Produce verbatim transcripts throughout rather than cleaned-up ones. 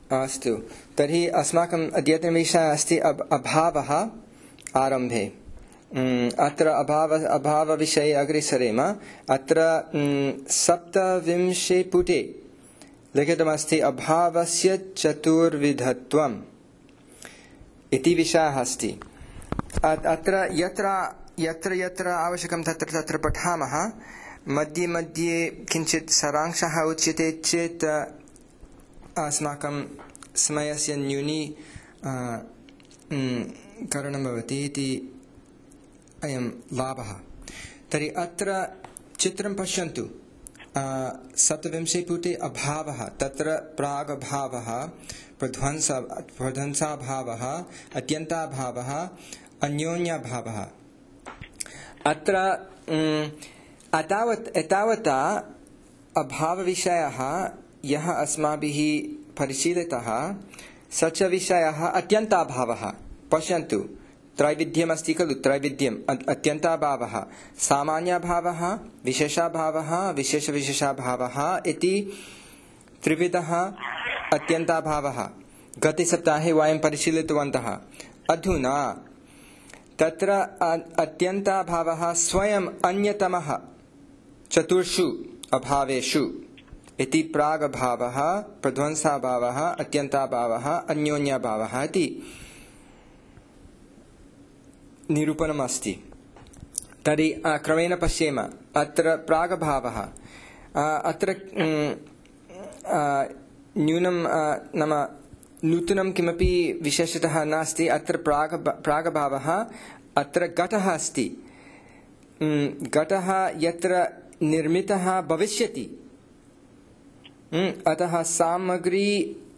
अस्तु तर्हि अस्माकम् अद्यतनविषयः अस्ति अब अभावः आरम्भे। अत्र अभाव अभावविषये अग्रे सरेम। अत्र सप्तविंशे पुटे लिखितमस्ति अभावस्य चतुर्विधत्वम् इति विषयः अस्ति। अत्र यत्र यत्र यत्र आवश्यकं तत्र तत्र पठामः। मध्ये मध्ये किञ्चित् सारांशः उच्यते चेत् अस्माकं समयस्य न्यूनी करणं भवति इति अयं लाभः। तर्हि अत्र चित्रं पश्यन्तु। सप्तविंशे पुटे अभावः, तत्र प्रागभावः, प्रध्वंस प्रध्वंसाभावः, अत्यन्ताभावः, अन्योन्याभावः। अत्र एतावत् एतावता अभावविषयः यः अस्माभिः परिशीलितः स च विषयः अत्यन्ताभावः। पश्यन्तु, त्रैविध्यमस्ति खलु। त्रैविध्यम् अत्यन्ताभावः, सामान्यभावः, विशेषाभावः, विशेषविशेषाभावः इति त्रिविधः अत्यन्ताभावः गते सप्ताहे वयं परिशीलितवन्तः। अधुना तत्र अत्यन्ताभावः स्वयम् अन्यतमः चतुर्षु अभावेषु इति प्रागभावः, प्रध्वंसाभावः, अत्यन्ताभावः, अन्योन्याभावः इति निरूपणम् अस्ति। तर्हि क्रमेण पश्येम। अत्र प्रागभावः, अत्र न्यूनं नाम नूतनं किमपि विशेषतः नास्ति। अत्र प्राग प्रागभावः, अत्र घटः अस्ति। घटः यत्र निर्मितः भविष्यति, अतः सामग्री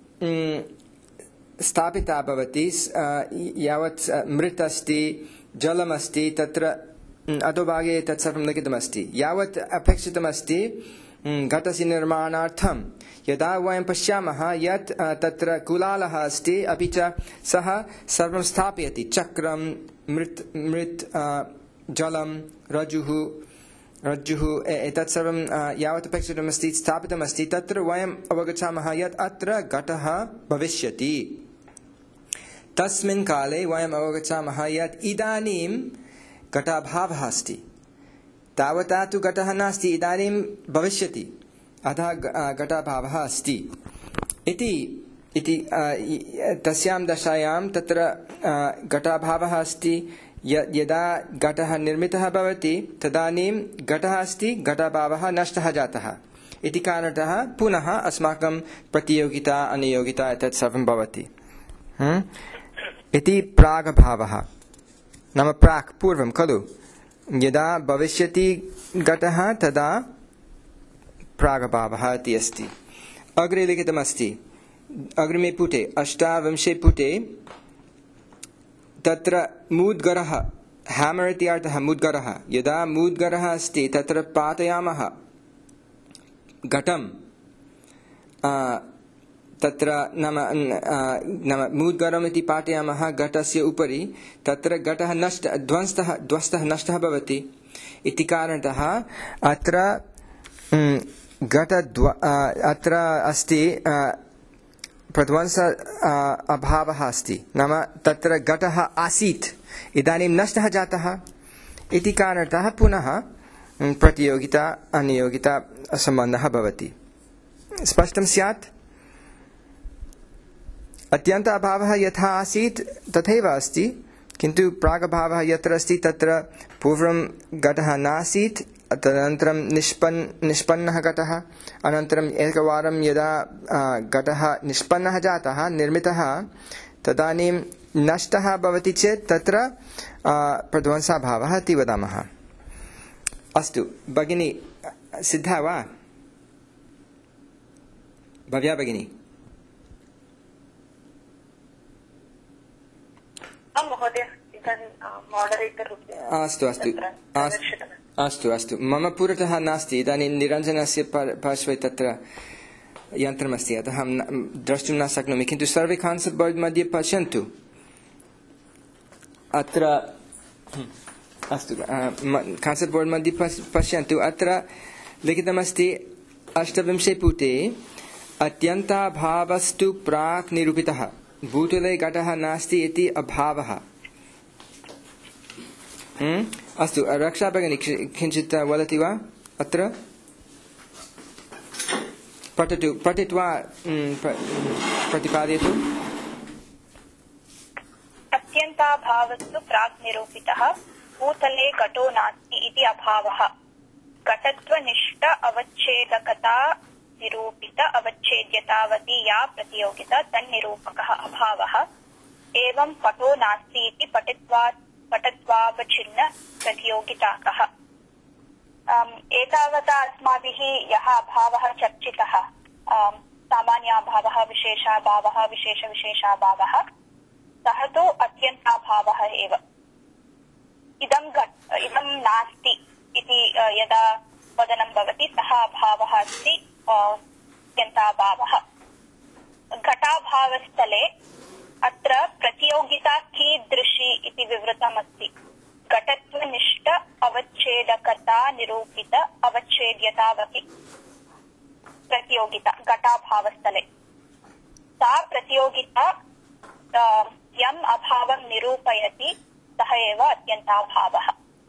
स्थापिता भवति। यावत् मृत् अस्ति, जलमस्ति, तत्र अधोभागे तत्सर्वं लिखितमस्ति। यावत् अपेक्षितमस्ति घटस्य निर्माणार्थं, यदा वयं पश्यामः यत् तत्र कुलालः अस्ति, अपि च सः सर्वं स्थापयति। चक्रं, मृत् मृत् जलं, रज्जुः रज्जुः एतत् सर्वं यावत् अपेक्षितमस्ति स्थापितमस्ति, तत्र वयम् अवगच्छामः यत् अत्र घटः भविष्यति। तस्मिन् काले वयम् अवगच्छामः यत् इदानीं घटाभावः अस्ति। तावता तु घटः नास्ति, इदानीं भविष्यति, अतः घटाभावः अस्ति इति इति तस्यां दशायां तत्र घटाभावः अस्ति। यदा घटः निर्मितः भवति तदानीं घटः अस्ति, घटाभावः नष्टः जातः इति कारणतः पुनः अस्माकं प्रतियोगिता अनियोगिता एतत् सर्वं भवति इति प्रागभावः। नाम प्राक् पूर्वं खलु, यदा भविष्यति घटः तदा प्रागभावः इति अस्ति। अग्रे लिखितमस्ति अग्रिमे पुटे अष्टाविंशे पुटे। तत्र मूद्गरः, हैमर् इति अर्थः मूद्गरः। यदा मूद्गरः अस्ति तत्र पातयामः घटं, तत्र नाम नाम मूद्गरम् इति पातयामः घटस्य उपरि, तत्र घटः नष्ट ध्वंस्तः ध्वस्तः नष्टः भवति इति कारणतः अत्र घट अत्र अस्ति प्रध्वंस अभावः अस्ति। नाम तत्र घटः आसीत्, इदानीं नष्टः जातः इति कारणतः पुनः प्रतियोगिता अनियोगिता सम्बन्धः भवति। स्पष्टं स्यात्? अत्यन्त अभावः यथा आसीत् तथैव अस्ति, किन्तु प्रागभावः यत्र अस्ति तत्र पूर्वं घटः नासीत्, तदनन्तरं निष्पन् निष्पन्नः घटः, अनन्तरम् एकवारं यदा घटः निष्पन्नः जातः, निर्मितः, तदानीं नष्टः भवति चेत् तत्र प्रध्वंसाभावः इति वदामः। अस्तु भगिनी, सिद्धा वा? भव्या भगिनी? अस्तु अस्तु अस्तु अस्तु मम पुरतः नास्ति इदानीं। निरञ्जनस्य पार्श्वे तत्र यन्त्रमस्ति, अतः अहं द्रष्टुं न शक्नोमि, किन्तु सर्वे कान्सेप्ट् बोर्ड् मध्ये पश्यन्तु। अत्र अस्तु कान्सेप्ट् बोर्ड् मध्ये पश्यन्तु। अत्र लिखितमस्ति अष्टविंशे पुटे अत्यन्ताभावस्तु प्राक् निरूपितः भूतले घटः नास्ति इति अभावः। अस्तु रक्षा भगिनी किञ्चित् वदति वा अत्र पठतु पठित्वा प्रतिपादयतु। अत्यन्ताभावस्तु प्राक् निरूपितः भूतले घटो नास्ति इति अभावः। घटत्वनिष्ठ अवच्छेदकता निरूपित अवच्छेद्यतावती या प्रतियोगिता तन्निरूपकः अभावः। एवं पटो नास्ति इति पठित्वा पठत्वावच्छिन्न प्रतियोगिताकः। एतावता अस्माभिः यः अभावः चर्चितः सामान्याभावः विशेषाभावः विशेषविशेषाभावः सः तु अत्यन्ताभावः एव। इदं इदं नास्ति इति यदा वदनं भवति सः अभावः अस्ति अत्यन्ताभावः। घटाभावस्थले अत्र प्रतियोगिता कीदृशी इति विवृतमस्ति। घटत्वनिष्ठ अवच्छेदकता निरूपित अवच्छेद्यतावती प्रतियोगिता घटाभावस्थले। सा प्रतियोगिता यम् अभावं निरूपयति सः एव अत्यन्ताभावः।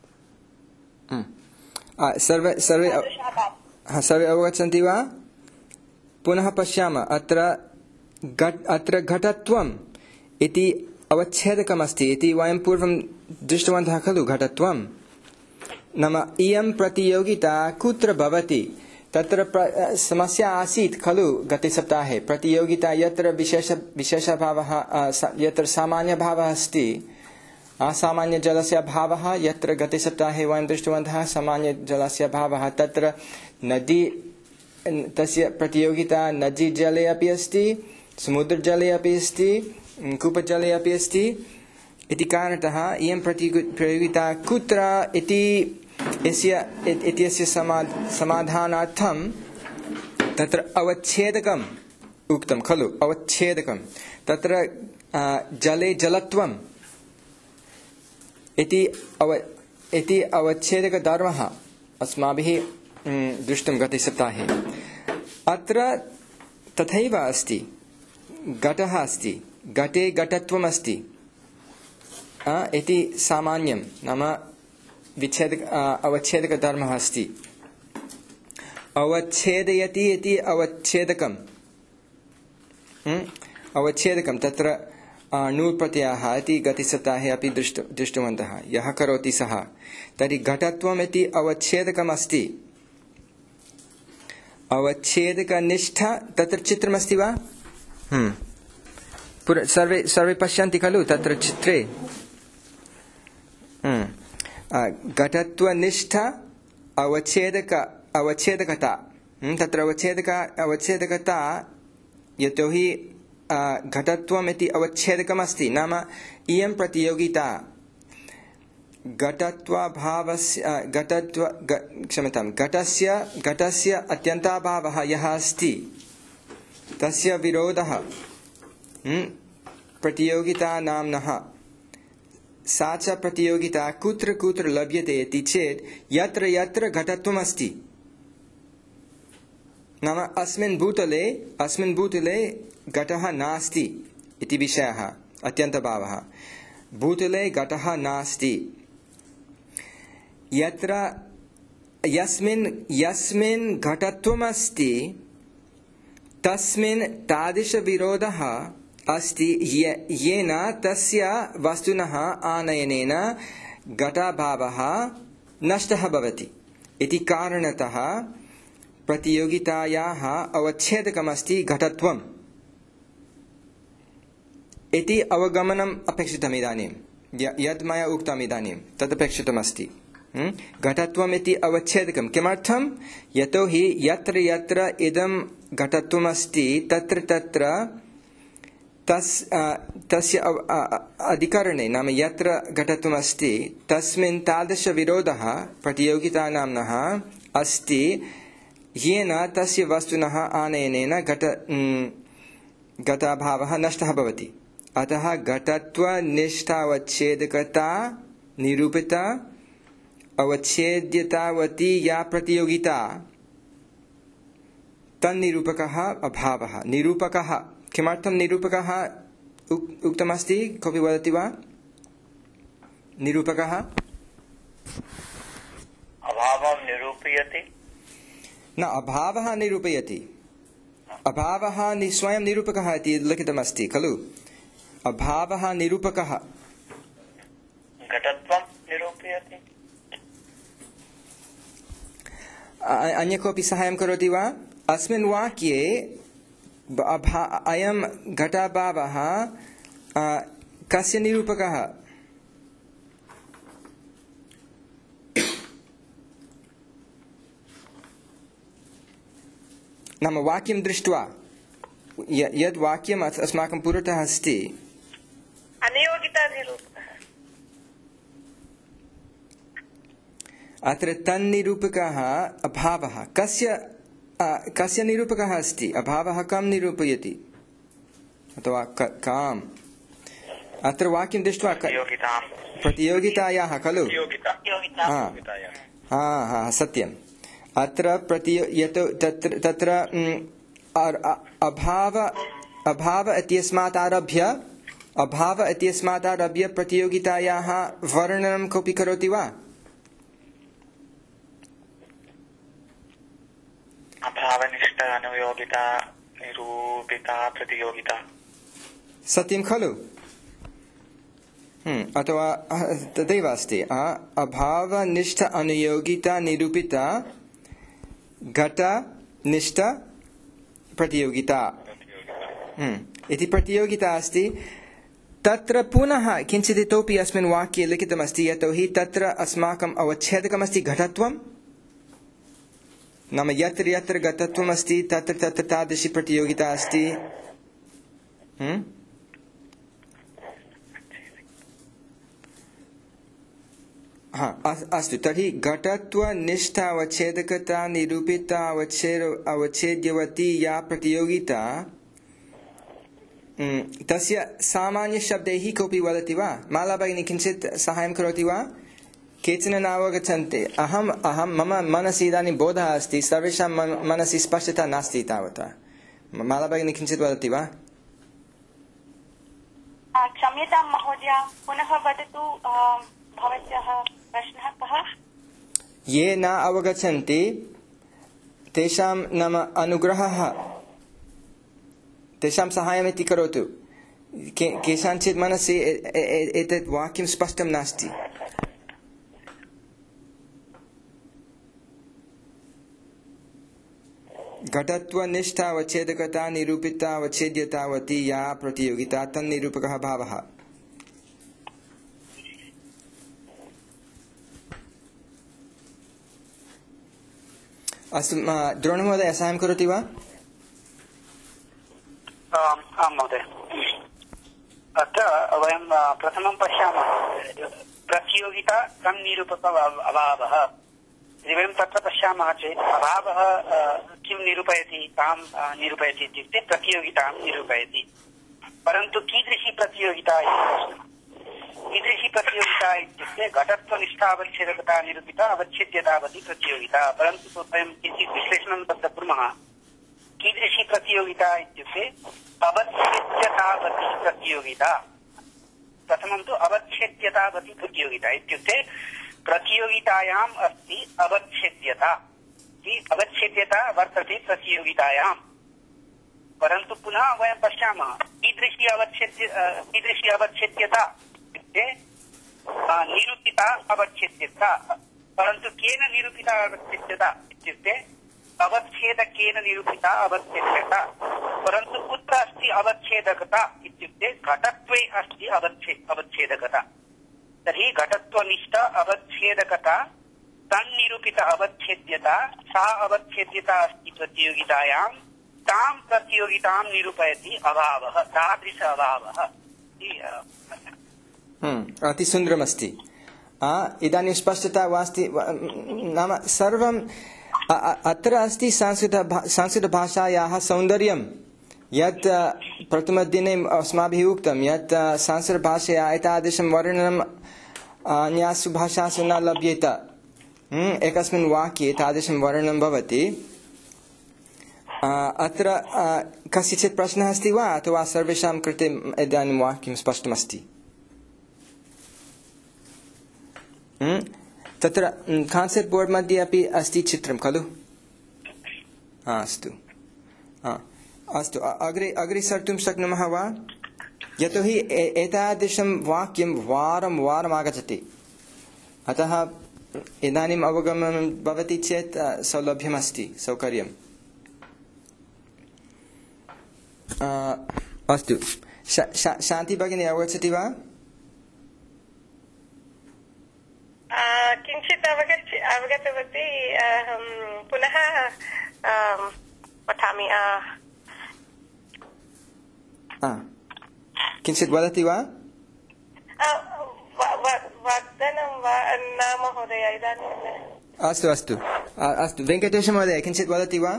सर्वे सर्वे सर्वे अवगच्छन्ति वा? पुनः पश्यामः। अत्र घट अत्र घटत्वम् इति अवच्छेदकमस्ति इति वयं पूर्वं दृष्टवन्तः खलु। घटत्वं नाम इयं प्रतियोगिता कुत्र भवति तत्र समस्या आसीत् खलु गतसप्ताहे। प्रतियोगिता यत्र विशेष विशेषभावः यत्र सामान्यभावः अस्ति असामान्यजलस्य भावः यत्र गतसप्ताहे वयं दृष्टवन्तः सामान्यजलस्य भावः तत्र नदी तस्य प्रतियोगिता नदीजले अपि अस्ति समुद्रजले अपि अस्ति कूपजले अपि अस्ति इति कारणतः इयं प्रतियोगिता कुत्र इति इत्यस्य समाधानार्थं तत्र अवच्छेदकम् उक्तं खलु। अवच्छेदकं तत्र जले जलत्वम् इति अव इति अवच्छेदकधर्मः अस्माभिः दृष्टं गतसप्ताहे। अत्र तथैव अस्ति। घटः अस्ति घटे घटत्वम् अस्ति इति सामान्यं नाम विच्छेदक अवच्छेदकधर्मः अस्ति। अवच्छेदयति इति अवच्छेदकम् अवच्छेदकं तत्र णुल् प्रत्ययः इति गतसप्ताहे अपि दृष्ट दृष्टवन्तः। यः करोति सः तर्हि घटत्वम् इति अवच्छेदकम् अस्ति। अवच्छेदकनिष्ठ तत्र चित्रमस्ति वा? सर्वे सर्वे पश्यन्ति खलु तत्र चित्रे। घटत्वनिष्ठ अवच्छेदक अवच्छेदकता तत्र अवच्छेदक अवच्छेदकता यतोहि घटत्वम् इति अवच्छेदकमस्ति नाम इयं प्रतियोगिता घटत्वाभावस्य घटत्व क्षम्यतां घटस्य घटस्य अत्यन्ताभावः यः अस्ति तस्य विरोधः प्रतियोगिता नाम्नः। सा च प्रतियोगिता कुत्र कुत्र लभ्यते इति चेत् यत्र यत्र घटत्वमस्ति नाम अस्मिन् भूतले अस्मिन् भूतले घटः नास्ति इति विषयः अत्यन्तभावः। भूतले घटः नास्ति यत्र यस्मिन् यस्मिन् घटत्वमस्ति तस्मिन् तादृशविरोधः अस्ति येन तस्य वस्तुनः आनयनेन घटाभावः नष्टः भवति इति कारणतः प्रतियोगितायाः अवच्छेदकमस्ति घटत्वम् इति अवगमनम् अपेक्षितम्। इदानीं यद् मया उक्तम् इदानीं तत् अपेक्षितमस्ति। घटत्वम् इति अवच्छेदकं किमर्थं? यतोहि यत्र यत्र इदं घटत्वमस्ति तत्र तत्र तस् तस्य अधिकरणे नाम यत्र घटत्वमस्ति तस्मिन् तादृशविरोधः प्रतियोगिता नाम्नः अस्ति येन तस्य वस्तुनः आनयनेन घट घटाभावः नष्टः भवति। अतः घटत्वनिष्ठावच्छेदकता निरूपिता अवच्छेद्यतावती या प्रतियोगिता तन्निरूपकः अभावः निरूपकः किमर्थं निरूपकः उक्तमस्ति कोऽपि वदति वा निरूपकः अभावं निरूपयति न अभावः निरूपयति अभावः स्वयं निरूपकः इति लिखितमस्ति खलु अभावः निरूपकः घटत्वं निरूपयति अन्य कोऽपि साहाय्यं करोति वा अस्मिन् वाक्ये अयं घटाभावः कस्य निरूपकः नाम वाक्यं दृष्ट्वा यद् वाक्यम् अस्माकं पुरतः अस्ति अनियोगितानिरूपकः अत्र तन्निरूपकः अभावः कस्य कस्य निरूपकः अस्ति अभावः कं निरूपयति अथवा काम् अत्र वाक्यं दृष्ट्वा प्रतियोगितायाः खलु हा हा सत्यम् अत्र प्रति यतो तत्र तत्र अभाव अभाव इत्यस्मात् आरभ्य अभाव इत्यस्मात् आरभ्य प्रतियोगितायाः वर्णनं कोऽपि करोति वा अभावनिष्ठ अनुयोगिता निरूपिता प्रतियोगिता सत्यं खलु अथवा तदेव अस्ति अभावनिष्ठ अनुयोगिता निरूपिता घटनिष्ठ प्रतियोगिता इति प्रतियोगिता अस्ति तत्र पुनः किञ्चित् इतोपि अस्मिन् वाक्ये लिखितमस्ति यतोहि तत्र अस्माकम् अवच्छेदकमस्ति घटत्वं नाम यत्र यत्र घटत्वम् अस्ति तत्र तत्र तादृशी प्रतियोगिता अस्ति हा अस्तु तर्हि घटत्वनिष्ठ अवच्छेदकता निरूपिता अवच्छेद अवच्छेद्यवती या प्रतियोगिता तस्य सामान्यशब्दैः कोऽपि वदति वा माला भगिनी किञ्चित् साहाय्यं करोति वा केचन नावगच्छन्ति अहम् अहं मम मनसि इदानीं बोधः अस्ति सर्वेषां मनसि स्पष्टता नास्ति तावता माला भगिनी किञ्चित् वदति वा क्षम्यतां महोदय पुनः वदतु भवत्याः प्रश्नः कः ये न अवगच्छन्ति तेषां नाम अनुग्रहः तेषां साहाय्यमिति करोतु केषाञ्चित् मनसि एतत् वाक्यं स्पष्टं नास्ति घटत्वनिष्ठा अवच्छेदकता निरूपिता अवच्छेद्यतावती या प्रतियोगिता तन्निरूपकः भावः अस्तु द्रोणमहोदय साहाय्यं करोति वा आं महोदय अत्र वयं प्रथमं पश्यामः प्रतियोगिता तन्निरूपक अभावः वयं तत्र पश्यामः चेत् अभावः किं निरूपयति कां निरूपयति इत्युक्ते प्रतियोगितां निरूपयति परन्तु कीदृशी प्रतियोगिता कीदृशी प्रतियोगिता इत्युक्ते घटत्वनिष्ठावच्छेदकता निरूपिता अवच्छेद्यतावती प्रतियोगिता परन्तु वयं किञ्चित् विश्लेषणं तत्र कुर्मः कीदृशी प्रतियोगिता इत्युक्ते अवच्छेद्यतावती प्रतियोगिता प्रथमं तु अवच्छेद्यतावती प्रतियोगिता इत्युक्ते प्रतियोगितायाम् अस्ति अवच्छेद्यता अवच्छेद्यता वर्तते प्रतियोगितायां परन्तु पुनः वयं पश्यामः कीदृशी अवच्छेद्य कीदृशी अवच्छेद्यता इत्युक्ते निरूपिता अवच्छेद्यता परन्तु केन निरूपिता अवच्छेद्यता इत्युक्ते अवच्छेदकेन निरूपिता अवच्छेद्यता परन्तु कुत्र अस्ति अवच्छेदकता इत्युक्ते घटत्वे अस्ति अवच्छे अवच्छेदकता तर्हि घटत्वनिष्ठ अवच्छेदकता तन्निरूपित अवच्छेद्यता सा अवच्छेद्यता अस्ति प्रतियोगितायां तां प्रतियोगितां निरूपयति अभावः तादृश अभावः अति सुन्दरमस्ति इदानीं स्पष्टता वास्ति नाम सर्वं अत्र अस्ति संस्कृत संस्कृतभाषायाः सौन्दर्यं यत् प्रथमदिने अस्माभिः उक्तं यत् संस्कृतभाषया एतादृशं वर्णनम् अन्यासु भाषासु न लभ्येत एकस्मिन् वाक्ये तादृशं वर्णनं भवति अत्र कस्यचित् प्रश्नः अस्ति वा अथवा सर्वेषां कृते इदानीं वाक्यं स्पष्टमस्ति? तत्र कान्सेप्ट् बोर्ड् मध्ये अपि अस्ति चित्रं खलु? अस्तु अस्तु अग्रे अग्रे सर्तुं शक्नुमः वा? यतोहि एतादृशं वाक्यं वारं वारम् आगच्छति, अतः इदानीम् अवगमनं भवति चेत् सौलभ्यमस्ति, सौकर्यम्। अस्तु, शान्ति भगिनी अवगच्छति वा? किञ्चित् अवगच्छ अवगतवती। पुनः पठामि। किञ्चित् वदति वा? वदनं वा न महोदय, इदानीं। अस्तु अस्तु अस्तु वेङ्कटेशमहोदय किञ्चित् वदति वा?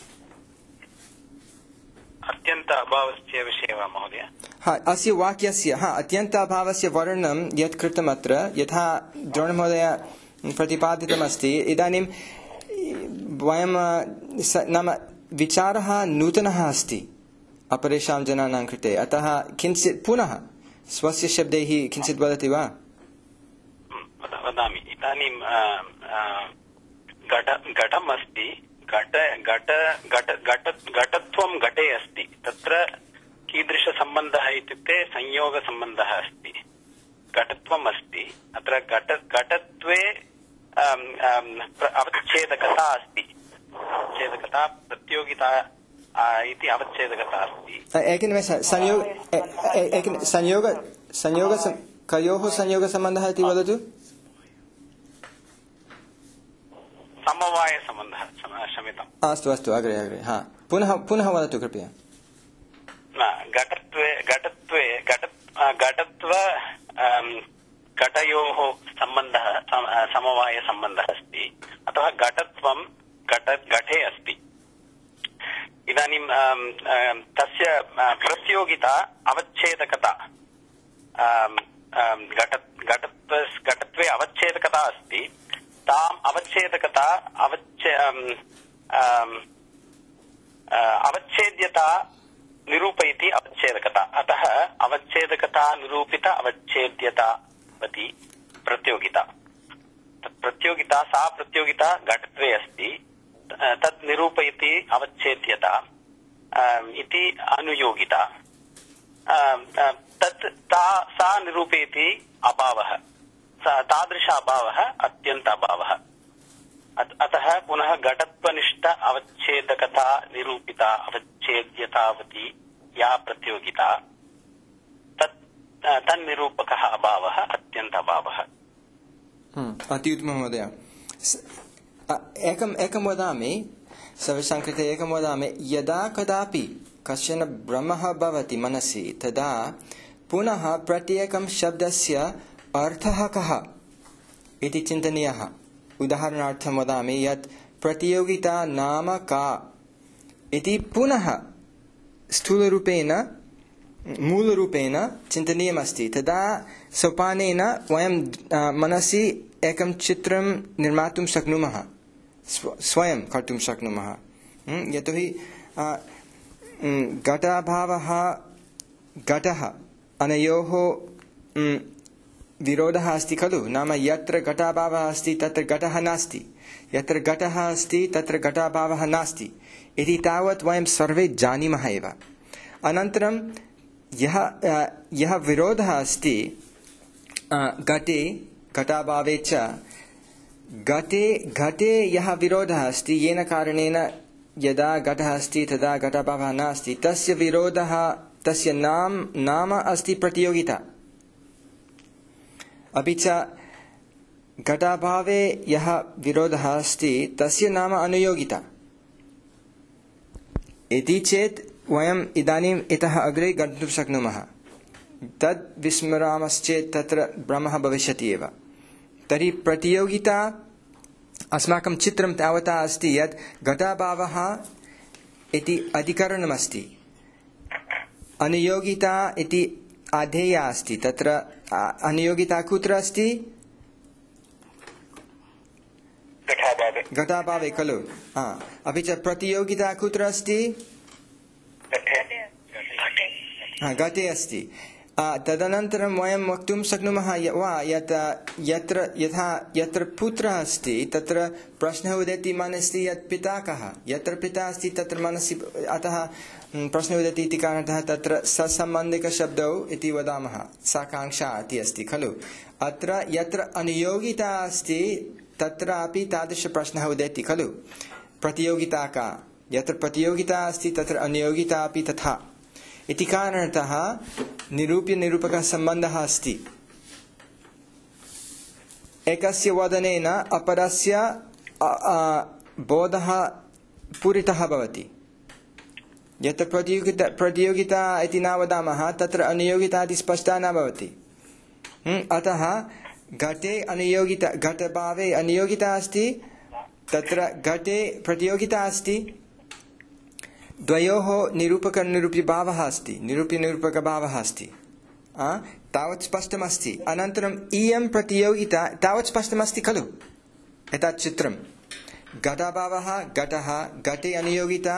अत्यन्त अभावस्य विषये वा महोदय? हा, अस्य वाक्यस्य हा अत्यन्त अभावस्य वर्णनं यत् कृतम् अत्र, यथा द्रोणमहोदय प्रतिपादितमस्ति, इदानीं वयं नाम विचारः नूतनः अस्ति अपरेषां जनानां कृते, अतः किञ्चित् पुनः स्वस्य शब्दैः किञ्चित् वदति वा? वदामि। इदानीं घट घटम् अस्ति, घट घट घट घट घटत्वं घटे अस्ति। तत्र कीदृशसम्बन्धः इत्युक्ते संयोगसम्बन्धः अस्ति। घटत्वम् अस्ति, अत्र घट घटत्वे अवच्छेदकता अस्ति। अवच्छेदकता प्रतियोगिता इति अवच्छेदकता अस्ति। एकनिमेषः, संयोग संयोग संयोग कयोः संयोगसम्बन्धः इति वदतु? समवायसम्बन्धः, क्षम्यताम्। अस्तु अस्तु अग्रे अग्रे हा पुनः पुनः वदतु कृपया। घटत्वे घटत्वे घट घटत्व घटयोः सम्बन्धः समवायसम्बन्धः अस्ति, अतः घटत्वं घट घटे अस्ति। इदानीं तस्य प्रतियोगिता अवच्छेदकता, घट घटत्व घटत्वे अवच्छेदकता अस्ति। ताम् अवच्छेदकता अवच्छे अवच्छेद्यता निरूपयति अवच्छेदकता, अतः अवच्छेदकता निरूपित अवच्छेद्यतावती प्रतियोगिता। तत् प्रतियोगिता सा प्रतियोगिता घटत्वे अस्ति, तत् निरूपयति अवच्छेद्यता इति अनुयोगिता। तत् ता सा निरूपयति अभावः, तादृश अभावः अत्यन्त अभावः। अतः पुनः घटत्वनिष्ठ अवच्छेदकता निरूपिता अवच्छेद्यतावती या प्रतियोगिता, तत् तन्निरूपकः अभावः अत्यन्त अभावः। अति उत्तमं महोदय। एकम् एकं वदामि, सर्वेषां कृते एकं वदामि। यदा कदापि कश्चन भ्रमः भवति मनसि, तदा पुनः प्रत्येकं शब्दस्य अर्थः कः इति चिन्तनीयः। उदाहरणार्थं वदामि यत् प्रतियोगिता नाम का इति पुनः स्थूलरूपेण मूलरूपेण चिन्तनीयमस्ति। तदा सोपानेन वयं मनसि एकं चित्रं निर्मातुं शक्नुमः, स्वयं कर्तुं शक्नुमः। यतोहि घटाभावः घटः अनयोः विरोधः अस्ति खलु। नाम यत्र घटाभावः अस्ति तत्र घटः नास्ति, यत्र घटः अस्ति तत्र घटाभावः नास्ति इति तावत् वयं सर्वे जानीमः एव। अनन्तरं यः यः विरोधः अस्ति घटे घटाभावे च, घटे घटे यः विरोधः अस्ति, येन कारणेन यदा घटः अस्ति तदा घटाभावः नास्ति, तस्य विरोधः, तस्य नाम नाम अस्ति प्रतियोगिता। अपि च घटाभावे यः विरोधः अस्ति तस्य नाम अनुयोगिता। इति चेत् वयम् इदानीम् इतः अग्रे गन्तुं शक्नुमः। तद् विस्मरामश्चेत् तत्र भ्रमः भविष्यति एव। तर्हि प्रतियोगिता अस्माकं चित्रं तावता अस्ति यत् घटाभावः इति अधिकरणमस्ति, अनुयोगिता इति आधेया अस्ति। तत्र अनुयोगिता कुत्र अस्ति? घटाभावे। घटाभावे खलु अपि च प्रतियोगिता कुत्र अस्ति घटे अस्ति तदनन्तरं वयं वक्तुं शक्नुमः वा यत् यत्र यथा यत्र पुत्रः अस्ति तत्र प्रश्नः उदेति मनसि यत् पिता कः यत्र पिता अस्ति तत्र मनसि अतः प्रश्नः उदेति इति कारणतः तत्र ससम्बन्धिकशब्दौ इति वदामः साकाङ्क्षा इति अस्ति खलु अत्र यत्र अनियोगिता अस्ति तत्रापि तादृशप्रश्नः उदेति खलु प्रतियोगिता का यत्र प्रतियोगिता अस्ति तत्र अनियोगिता अपि तथा इति कारणतः निरूप्य निरूपकः सम्बन्धः अस्ति एकस्य वदनेन अपरस्य बोधः पूरितः भवति यत्र प्रतियोगिता प्रतियोगिता इति न वदामः तत्र अनियोगिता इति स्पष्टा न भवति अतः घटे अनियोगिता घटभावे अनियोगिता अस्ति तत्र घटे प्रतियोगिता अस्ति द्वयोः निरूपकनिरूप्यभावः अस्ति निरूप्यनिरूपकभावः अस्ति तावत् स्पष्टमस्ति अनन्तरम् इयं प्रतियोगिता तावत् स्पष्टमस्ति खलु एतत् चित्रं घटाभावः घटः घटे अनियोगिता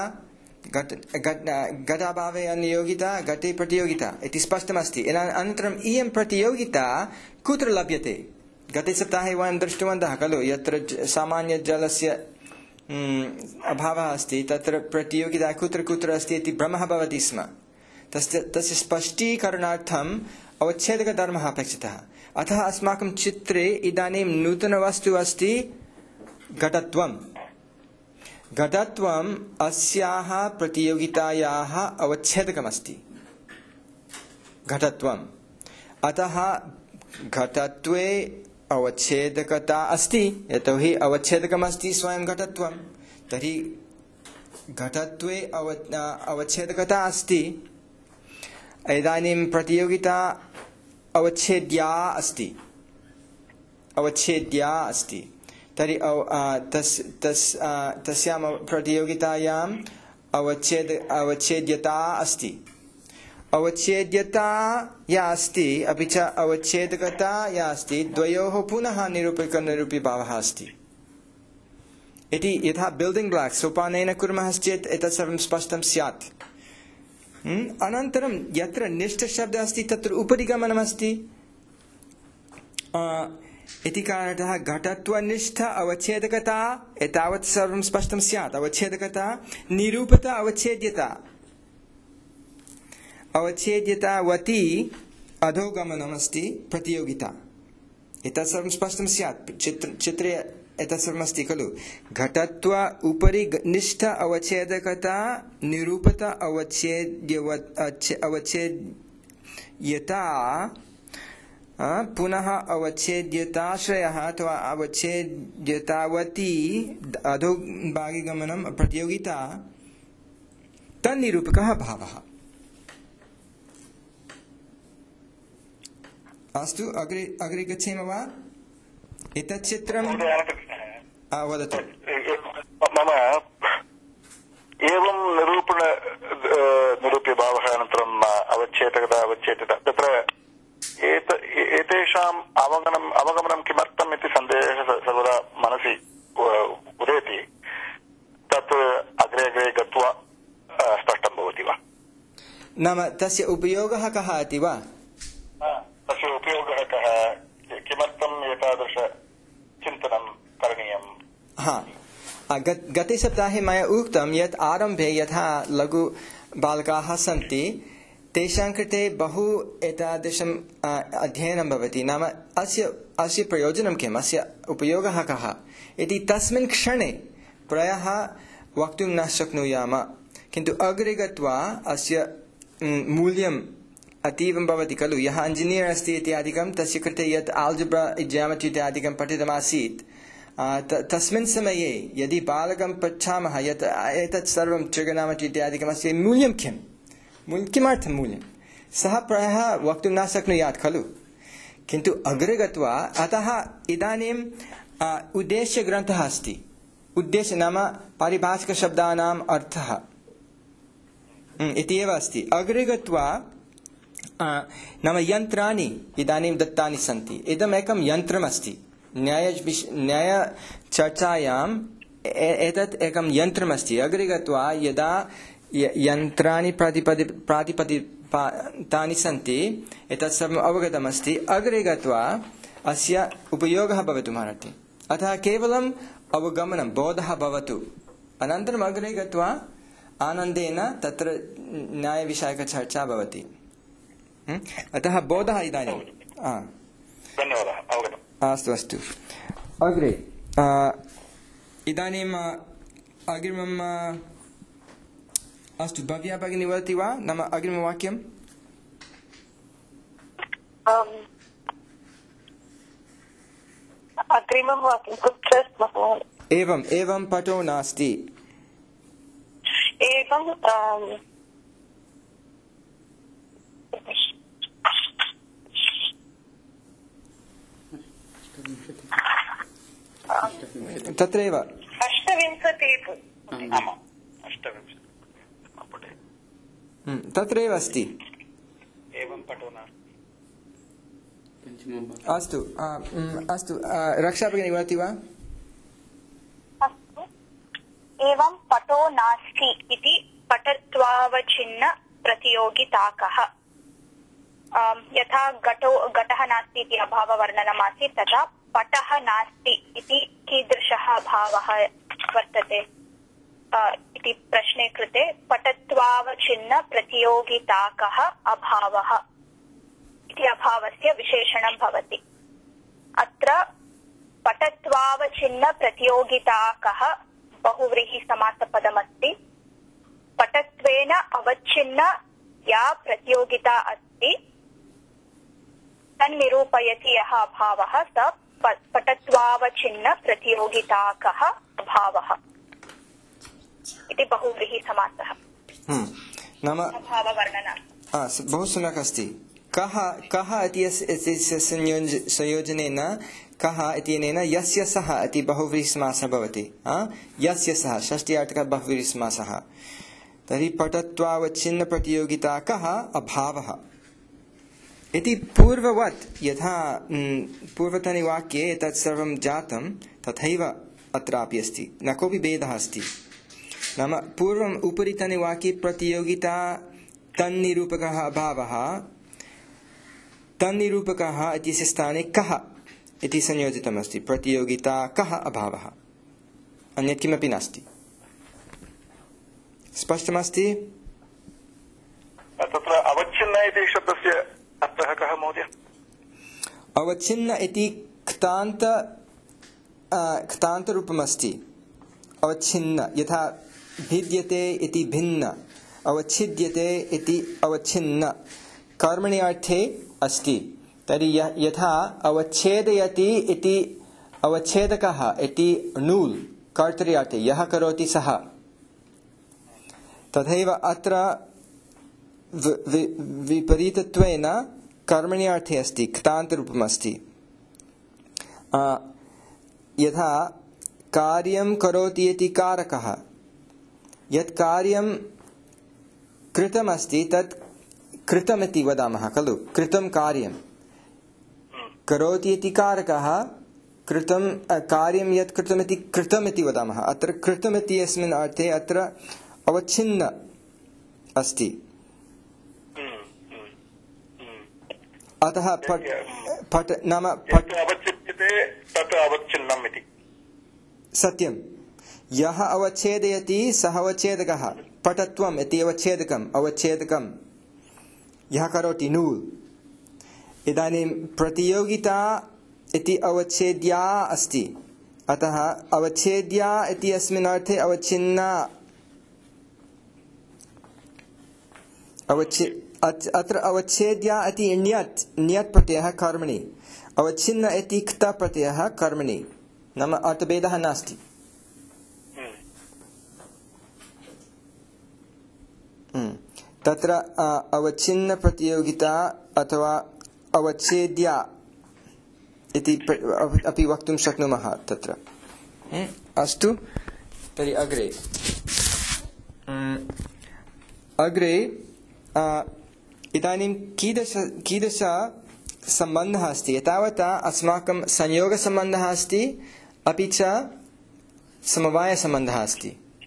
घटाभावे अनियोगिता घटे प्रतियोगिता इति स्पष्टमस्ति अनन्तरम् इयं प्रतियोगिता कुत्र लभ्यते गते सप्ताहे वयं दृष्टवन्तः खलु यत्र सामान्यजलस्य अभावः अस्ति तत्र प्रतियोगिता कुत्र कुत्र अस्ति इति भ्रमः भवति स्म तस्य तस्य स्पष्टीकरणार्थम् अवच्छेदकधर्मः अपेक्षितः अतः अस्माकं चित्रे इदानीं नूतनवस्तु अस्ति घटत्वं घटत्वम् अस्याः प्रतियोगितायाः अवच्छेदकमस्ति घटत्वम् अतः घटत्वे अवच्छेदकता अस्ति यतोहि अवच्छेदकमस्ति स्वयं घटत्वं तर्हि घटत्वे अव अवच्छेदकता अस्ति इदानीं प्रतियोगिता अवच्छेद्या अस्ति अवच्छेद्या अस्ति तर्हि तस् तस् तस्यां प्रतियोगितायाम् अवच्छेद अवच्छेद्यता अस्ति अवच्छेद्यता या अस्ति अपि च अवच्छेदकता या अस्ति द्वयोः पुनः निरूपकनिरूप्यभावः अस्ति इति यथा बिल्डिंग ब्लॉक्स सोपानेन कुर्मः चेत् एतत् सर्वं स्पष्टं स्यात् अनन्तरं यत्र निष्ठशब्दः अस्ति तत्र उपरि गमनमस्ति इति कारणतः घटत्वनिष्ठ अवच्छेदकता एतावत् सर्वं स्पष्टं स्यात् अवच्छेदकता निरूपता अवच्छेद्यता अवच्छेद्यतावती अधोगमनमस्ति प्रतियोगिता एतत् सर्वं स्पष्टं स्यात् चित्र चित्रे एतत् सर्वमस्ति खलु घटत्व उपरि निष्ठ अवच्छेदकता निरूपता अवच्छेद्यवत् अवच्छेद्यता पुनः अवच्छेद्यताश्रयः अथवा अवच्छेद्यतावती अधोभागे गमनं प्रतियोगिता तन्निरूपकः भावः अस्तु अग्रे अग्रे गच्छेम वा एतत् चित्रं वदतु मम एवं निरूपण निरूप्यभावः अनन्तरम् अवच्छेदकता अवच्छेद्यता तत्र एतेषाम् अवगमनम् अवगमनं किमर्थम् इति सन्देहः सर्वदा मनसि उदेति तत् अग्रे अग्रे गत्वा स्पष्टं भवति वा नाम तस्य उपयोगः कः इति वा तस्य उपयोगः कः किमर्थम् एतादृश चिन्तनं करणीयम् हा गते सप्ताहे मया उक्तं यत् आरम्भे यथा लघु बालकाः सन्ति तेषां कृते बहु एतादृशम् अध्ययनं भवति नाम अस्य अस्य प्रयोजनं किम् अस्य उपयोगः कः इति तस्मिन् क्षणे प्रायः वक्तुं न शक्नुयाम किन्तु अग्रे गत्वा अस्य मूल्यम् अतीवं भवति खलु यः इंजिनियर् अस्ति इत्यादिकं तस्य कृते यत् आल्जिब्रा ज्यामेट्रि इत्यादिकं पठितमासीत् तस्मिन् समये यदि बालकं पृच्छामः यत् एतत् सर्वं ट्रिगोनोमेट्रि इत्यादिकम् अस्य मूल्यं किम् किमर्थं मूल्यं सः प्रायः वक्तुं न शक्नुयात् खलु किन्तु अग्रे गत्वा अतः इदानीम् उद्देश्यग्रन्थः अस्ति उद्देश्य नाम पारिभाषिकशब्दानाम् अर्थः इति एव अस्ति अग्रे गत्वा नाम यन्त्राणि इदानीं दत्तानि सन्ति इदमेकं यन्त्रमस्ति न्याय न्यायचर्चायां एतत् एकं यन्त्रमस्ति। अग्रे गत्वा यदा यन्त्राणि प्रातिपदि प्रातिपदितानि सन्ति एतत् सर्वम् अवगतमस्ति। अग्रे गत्वा अस्य उपयोगः भवितुमर्हति। अतः केवलम् अवगमनं बोधः भवतु, अनन्तरम् अग्रे गत्वा आनन्देन तत्र न्यायविषयकचर्चा भवति। अतः बोधः इदानीं धन्यवादः, अवगतम्। अस्तु अस्तु। अग्रे इदानीम् अग्रिमम् अस्तु, भव्या भगिनी वदति वा नाम अग्रिमवाक्यम्? अग्रिमं वाक्यं एवम् एवं पटो नास्ति। एवं तत्रैव अष्टविंशतिः तत्रैव अस्ति। एवं पटो नास्ति। अस्तु अस्तु, रक्षा भगिनी वदति वा? अस्तु, एवं पटो नास्ति इति पटत्वावच्छिन्न प्रतियोगिताकः। यथा घटो घटः नास्ति इति अभाववर्णनमासीत्, तथा पटः नास्ति इति कीदृशः भावः वर्तते इति प्रश्ने कृते पटत्वावच्छिन्न प्रतियोगिताकः अभावः इति अभावस्य विशेषणं भवति। अत्र पटत्वावच्छिन्न प्रतियोगिताकः बहुव्रीहिसमासपदमस्ति। पटत्वेन अवच्छिन्न या प्रतियोगिता अस्ति तन्निरूपयति यः अभावः स पटत्वावच्छिन्न प्रतियोगिताकः अभावः इति बहुव्रीहिसमासः। नाम अभाववर्णनम् बहु सम्यक् अस्ति। कः कः इत्यस्य संयोजनेन कः इत्यनेन यस्य सः इति बहुव्रीहिसमासः भवति। यस्य सः षष्ट्यार्थकः बहुव्रीहिसमासः। तर्हि पटत्वावच्छिन्न प्रतियोगिता कः अभावः इति पूर्ववत् यथा पूर्वतने वाक्ये एतत् सर्वं जातं तथैव अत्रापि अस्ति, न कोऽपि भेदः अस्ति। नाम पूर्वम् उपरितने वाक्ये प्रतियोगिता तन्निरूपकः अभावः, तन्निरूपकः इत्यस्य स्थाने कः इति संयोजितमस्ति। प्रतियोगिता कः अभावः, अन्यत् किमपि नास्ति। स्पष्टमस्ति? तत्र अवच्छिन्न इति शब्दस्य अर्थः कः महोदय? अवच्छिन्न इति क्तान्त क्तान्तरूपमस्ति। अवच्छिन्न यथा भिद्यते इति भिन्न, अवच्छिद्यते इति अवच्छिन्न कर्मणि अर्थे अस्ति। तर्हि यथा अवच्छेदयति इति अवच्छेदकः इति नूल् कर्तरि अर्थे यः करोति सः, तथैव अत्र विपरीतत्वेन कर्मणि अर्थे अस्ति, क्तान्तरूपमस्ति। यथा कार्यं करोति इति कारकः, यत् कार्यं कृतमस्ति तत् कृतमिति वदामः खलु। कृतं कार्यं करोति इति कारकः, कृतं कार्यं यत् कृतमिति कृतमिति वदामः। अत्र कृतमिति अस्मिन् अर्थे अत्र अवच्छिन्न अस्ति। अतः पट पट नाम पट अवच्छिद्यते तत् अवच्छिन्नम् इति। सत्यं, यः अवच्छेदयति सः अवच्छेदकः। पटत्वम् इति अवच्छेदकम्, अवच्छेदकं यः करोति नूल्। इदानीं प्रतियोगिता इति अवच्छेद्या अस्ति, अतः अवच्छेद्या इति अस्मिन् अर्थे अवच्छिन्ना। अवच्छे अत्र अवच्छेद्या इति ण्यत् ण्यत् प्रत्ययः कर्मणि, अवच्छिन्न इति क्त प्रत्ययः कर्मणि, नाम अर्थभेदः नास्ति। तत्र अवच्छिन्न प्रतियोगिता अथवा अवच्छेद्या इति अपि वक्तुं शक्नुमः तत्र। अस्तु, तर्हि अग्रे अग्रे इदानीं कीदृश कीदृश सम्बन्धः अस्ति। एतावता अस्माकं संयोगसम्बन्धः अस्ति, अपि च समवायसम्बन्धः अस्ति।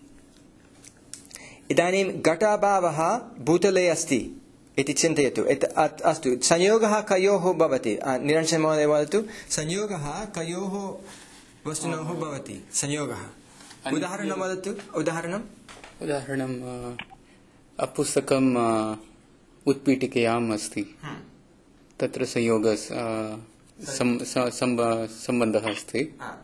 इदानीं घटाभावः भूतले अस्ति इति चिन्तयतु। अस्तु, संयोगः कयोः भवति? निरञ्जन महोदय वदतु। संयोगः कयोः वस्तुनोः भवति? संयोगः उदाहरणं वदतु। उदाहरणम् उदाहरणं पुस्तकम् उत्पीठिकायाम् अस्ति, तत्र संयोग सम्बन्धः अस्ति।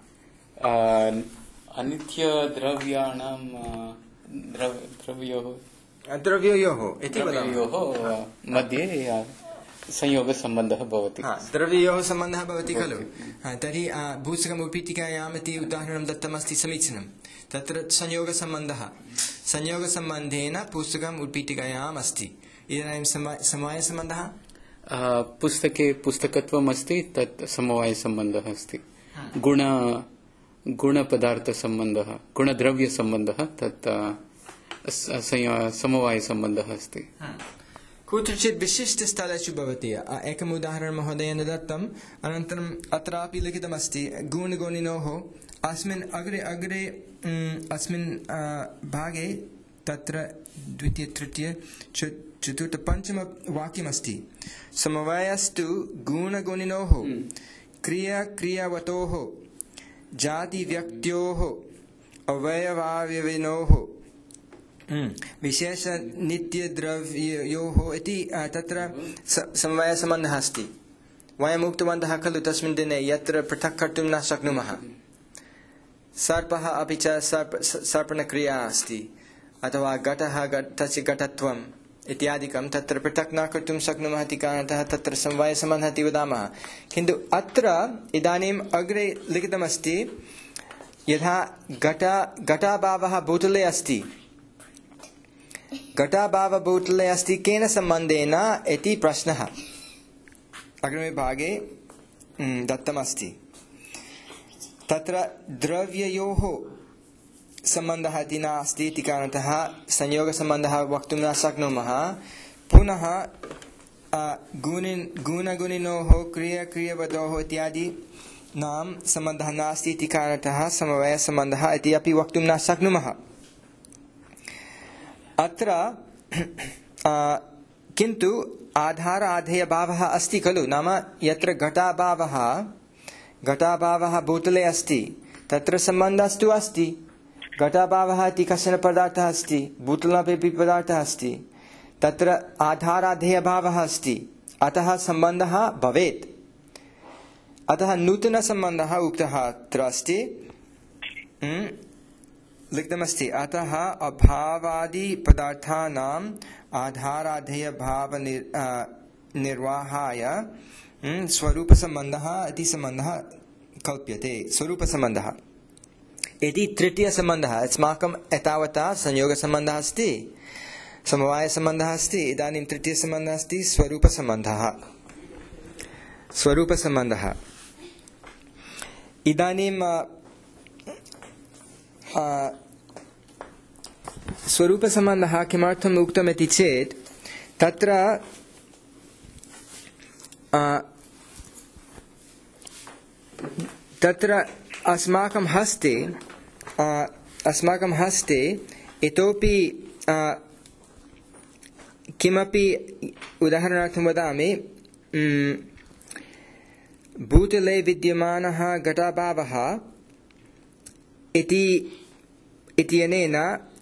अनित्यद्रव्याणां द्रव्योः द्रव्योः मध्ये संयोगसम्बन्धः भवति। द्रव्योः सम्बन्धः भवति खलु। तर्हि पुस्तकम् उत्पीठिकायाम् इति उदाहरणं दत्तमस्ति, समीचीनं। तत्र संयोगसम्बन्धः, संयोगसम्बन्धेन पुस्तकम् उत्पीठिकायाम् अस्ति। इदानीं समवायसम्बन्धः, पुस्तके पुस्तकत्वम् अस्ति, तत् समवायसम्बन्धः अस्ति। गुण गुणपदार्थसम्बन्धः, गुणद्रव्यसम्बन्धः, तत् समवायसम्बन्धः अस्ति। कुत्रचित् विशिष्टस्थलेषु भवति। एकम् उदाहरणं महोदयेन दत्तम्। अनन्तरम् अत्रापि लिखितमस्ति गुणगुणिनोः। अस्मिन् अग्रे अग्रे अस्मिन् भागे तत्र द्वितीय तृतीय चतुर्थ पञ्चम वाक्यमस्ति। समवायस्तु गुणगुणिनोः क्रिया क्रियावतोः जातिव्यक्त्योः अवयवावयविनोः विशेष नित्यद्रव्ययोः इति तत्र समवायसम्बन्धः अस्ति। वयम् उक्तवन्तः खलु तस्मिन् दिने यत्र पृथक् कर्तुं न शक्नुमः। सर्पः अपि च सर्प सर्पणक्रिया अस्ति, अथवा घटः तस्य घटत्वम् इत्यादिकं तत्र पृथक् न कर्तुं शक्नुमः इति कारणतः तत्र समवायसम्बन्धः इति वदामः। किन्तु अत्र इदानीम् अग्रे लिखितमस्ति यथा घट घटाभावः भूतले अस्ति, घटाभावः भूतले अस्ति केन सम्बन्धेन इति प्रश्नः अग्रिमे भागे दत्तमस्ति। तत्र द्रव्ययोः सम्बन्धः इति नास्ति इति कारणतः संयोगसम्बन्धः वक्तुं न शक्नुमः। पुनः गुणगुणिनोः क्रियाक्रियवतोः इत्यादि नाम सम्बन्धः नास्ति इति कारणतः समवायसम्बन्धः इति अपि वक्तुं न शक्नुमः। अत्र किन्तु आधार आधेयभावः अस्ति खलु। नाम यत्र घटाभावः घटाभावः भूतले अस्ति तत्र सम्बन्धस्तु अस्ति। घटाभावः इति कश्चन पदार्थः अस्ति, भूतलमपि पदार्थः अस्ति, तत्र आधाराधेयभावः अस्ति, अतः सम्बन्धः भवेत्। अतः नूतनसम्बन्धः उक्तः अत्र अस्ति, लिखितमस्ति अतः अभावादिपदार्थानाम् आधाराधेयभाव निर्वाहाय स्वरूपसम्बन्धः इति सम्बन्धः कल्प्यते। स्वरूपसम्बन्धः इति तृतीयसम्बन्धः। अस्माकम् एतावता संयोगसम्बन्धः अस्ति, समवायसम्बन्धः अस्ति, इदानीं तृतीयसम्बन्धः अस्ति स्वरूपसम्बन्धः। स्वरूपसम्बन्धः इदानीं स्वरूपसम्बन्धः किमर्थम् उक्तमिति चेत् तत्र तत्र अस्माकं हस्ते अस्माकं हस्ते इतोपि किमपि उदाहरणार्थं वदामि, भूतले विद्यमानः घटाभावः इति इत्यनेन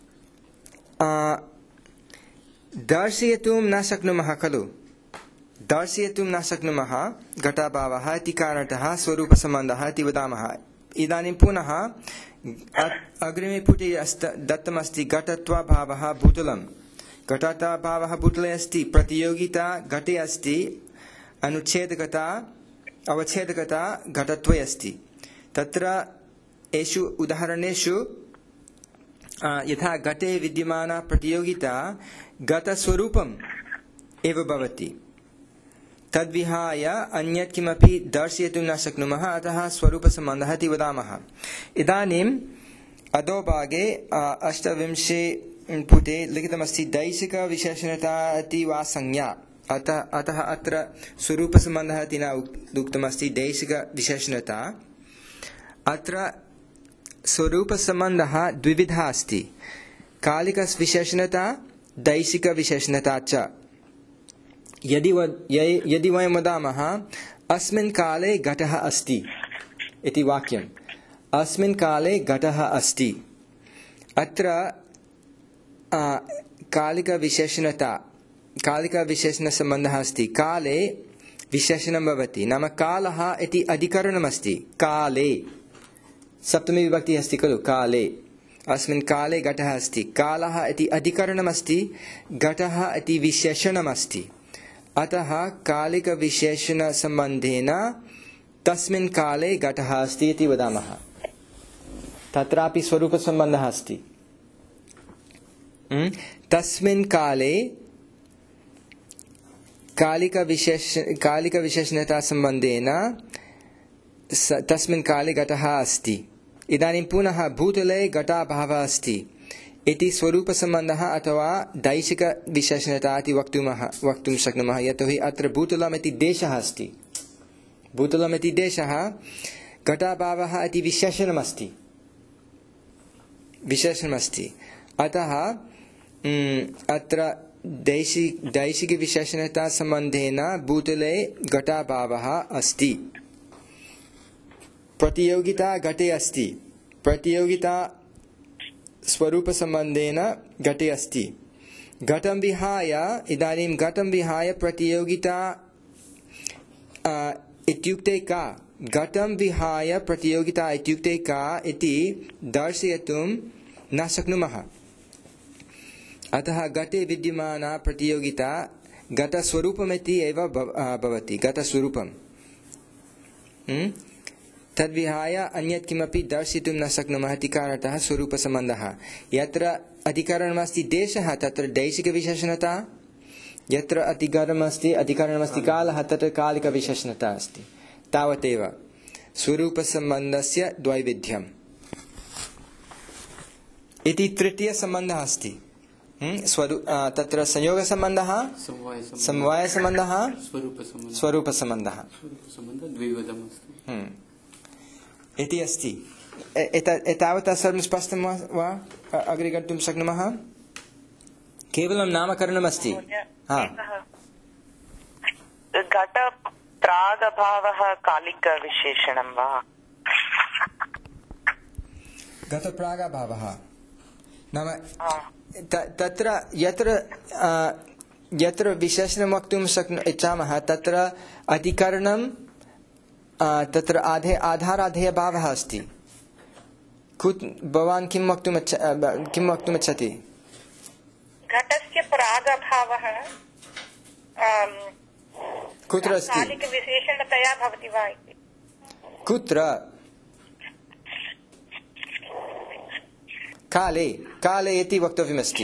दर्शयितुं न शक्नुमः खलु। दर्शयितुं न शक्नुमः घटाभावः इति कारणतः स्वरूपसम्बन्धः इति वदामः। इदानीं पुनः अग्रिमे पुटे दत्तमस्ति घटत्वाभावः भूतलं। घटत्वाभावः भूतले अस्ति, प्रतियोगिता घटे अस्ति, अनुच्छेदकता अवच्छेदकता घटत्वे अस्ति। तत्र एषु उदाहरणेषु यथा घटे विद्यमाना प्रतियोगिता घटस्वरूपम् एव भवति, तद्विहाय अन्यत् किमपि दर्शयितुं न शक्नुमः, अतः स्वरूपसम्बन्धः इति वदामः। इदानीम् अधोभागे अष्टविंशे पुटे लिखितमस्ति दैशिकविशेषणता इति वा संज्ञा। अतः अतः अत्र स्वरूपसम्बन्धः इति न उक्तमस्ति, दैशिकविशेषणता। अत्र स्वरूपसम्बन्धः द्विविधः अस्ति, कालिकविशेषणता दैशिकविशेषणता च। यदि यदि वयं वदामः अस्मिन् काले घटः अस्ति इति वाक्यम्, अस्मिन् काले घटः अस्ति, अत्र कालिकविशेषणता कालिकविशेषणसम्बन्धः अस्ति। काले विशेषणं भवति, नाम कालः इति अधिकरणमस्ति। काले सप्तमी विभक्तिः अस्ति खलु, काले, अस्मिन् काले घटः अस्ति। कालः इति अधिकरणमस्ति, घटः इति विशेषणमस्ति। अतः कालिकविशेषणसम्बन्धेन तस्मिन् काले घटः अस्ति इति वदामः। तत्रापि स्वरूपसम्बन्धः अस्ति। तस्मिन् काले कालिकविशेष कालिकविशेषणतासम्बन्धेन तस्मिन् काले घटः अस्ति। इदानीं पुनः भूतले घटाभावः अस्ति इति स्वरूपसम्बन्धः अथवा दैशिकविशेषणता इति वक्तुमः वक्तुं शक्नुमः। यतोहि अत्र भूतलम् इति देशः अस्ति। भूतलम् इति देशः, घटाभावः इति विशेषणमस्ति विशेषणमस्ति अतः अत्र दैशि दैशिकविशेषणता सम्बन्धेन भूतले घटाभावः अस्ति। प्रतियोगिता घटे अस्ति, प्रतियोगिता स्वरूपसम्बन्धेन घटे अस्ति। घटं विहाय इदानीं घटं विहाय प्रतियोगिता इत्युक्ते का, घटं विहाय प्रतियोगिता इत्युक्ते का इति दर्शयितुं न शक्नुमः। अतः घटे विद्यमाना प्रतियोगिता घटस्वरूपमिति एव भवति, घटस्वरूपं। तद्विहाय अन्यत् किमपि दर्शितुं न शक्नुमः इति कारणतः स्वरूपसम्बन्धः। यत्र अधिकरणमस्ति देशः तत्र दैशिकविशेषणता, यत्र अधिकरणमस्ति अधिकरणमस्ति कालः तत्र कालिकविशेषणता अस्ति। तावदेव स्वरूपसम्बन्धस्य द्वैविध्यम् इति तृतीयसम्बन्धः अस्ति। स्वरू तत्र संयोगसम्बन्धः, समवायसम्बन्धः, स्वरूपसम्बन्धः इति अस्ति। एतावता सर्वं स्पष्टं वा? अग्रे गन्तुं शक्नुमः? केवलं नामकरणमस्ति। घट प्रागभावः कालिकविशेषणं वा? घटप्रागभावः नाम तत्र यत्र यत्र विशेषणं वक्तुं शक्नु इच्छामः तत्र अधिकरणं तत्र आधे आधाराधेयभावः अस्ति। कुत् भवान् किं वक्तुम् इच्छ किं वक्तुम् इच्छति? घटस्य प्रागभावः कुत्र अस्ति? कालिकविशेषणतया भवति वा इति। कुत्र? काले, काले इति वक्तव्यमस्ति।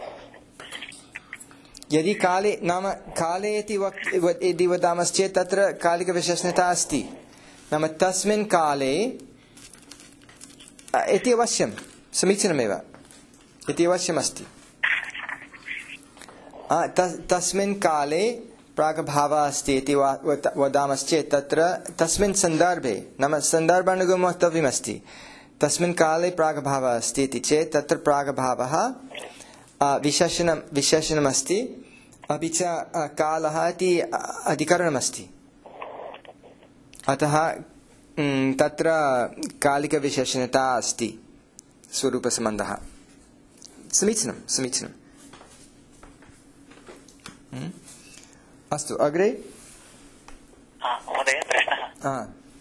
यदि काले नाम काले इति वक् यदि वदामश्चेत् तत्र कालिकविशेषणता अस्ति, नाम तस्मिन् काले इति अवश्यं समीचीनमेव, इति अवश्यमस्ति। तस्मिन् काले प्रागभावः अस्ति इति वदामश्चेत् तत्र तस्मिन् सन्दर्भे नाम सन्दर्भानुगुणं वक्तव्यमस्ति। तस्मिन् काले प्रागभावः अस्ति इति चेत् तत्र प्रागभावः विशेषणं विशेषणमस्ति, अपि च कालः इति अधिकरणमस्ति। अतः तत्र कालिकविशेषणता अस्ति, स्वरूपसम्बन्धः। समीचीनं समीचीनम्। अस्तु अग्रे महोदय प्रश्नः।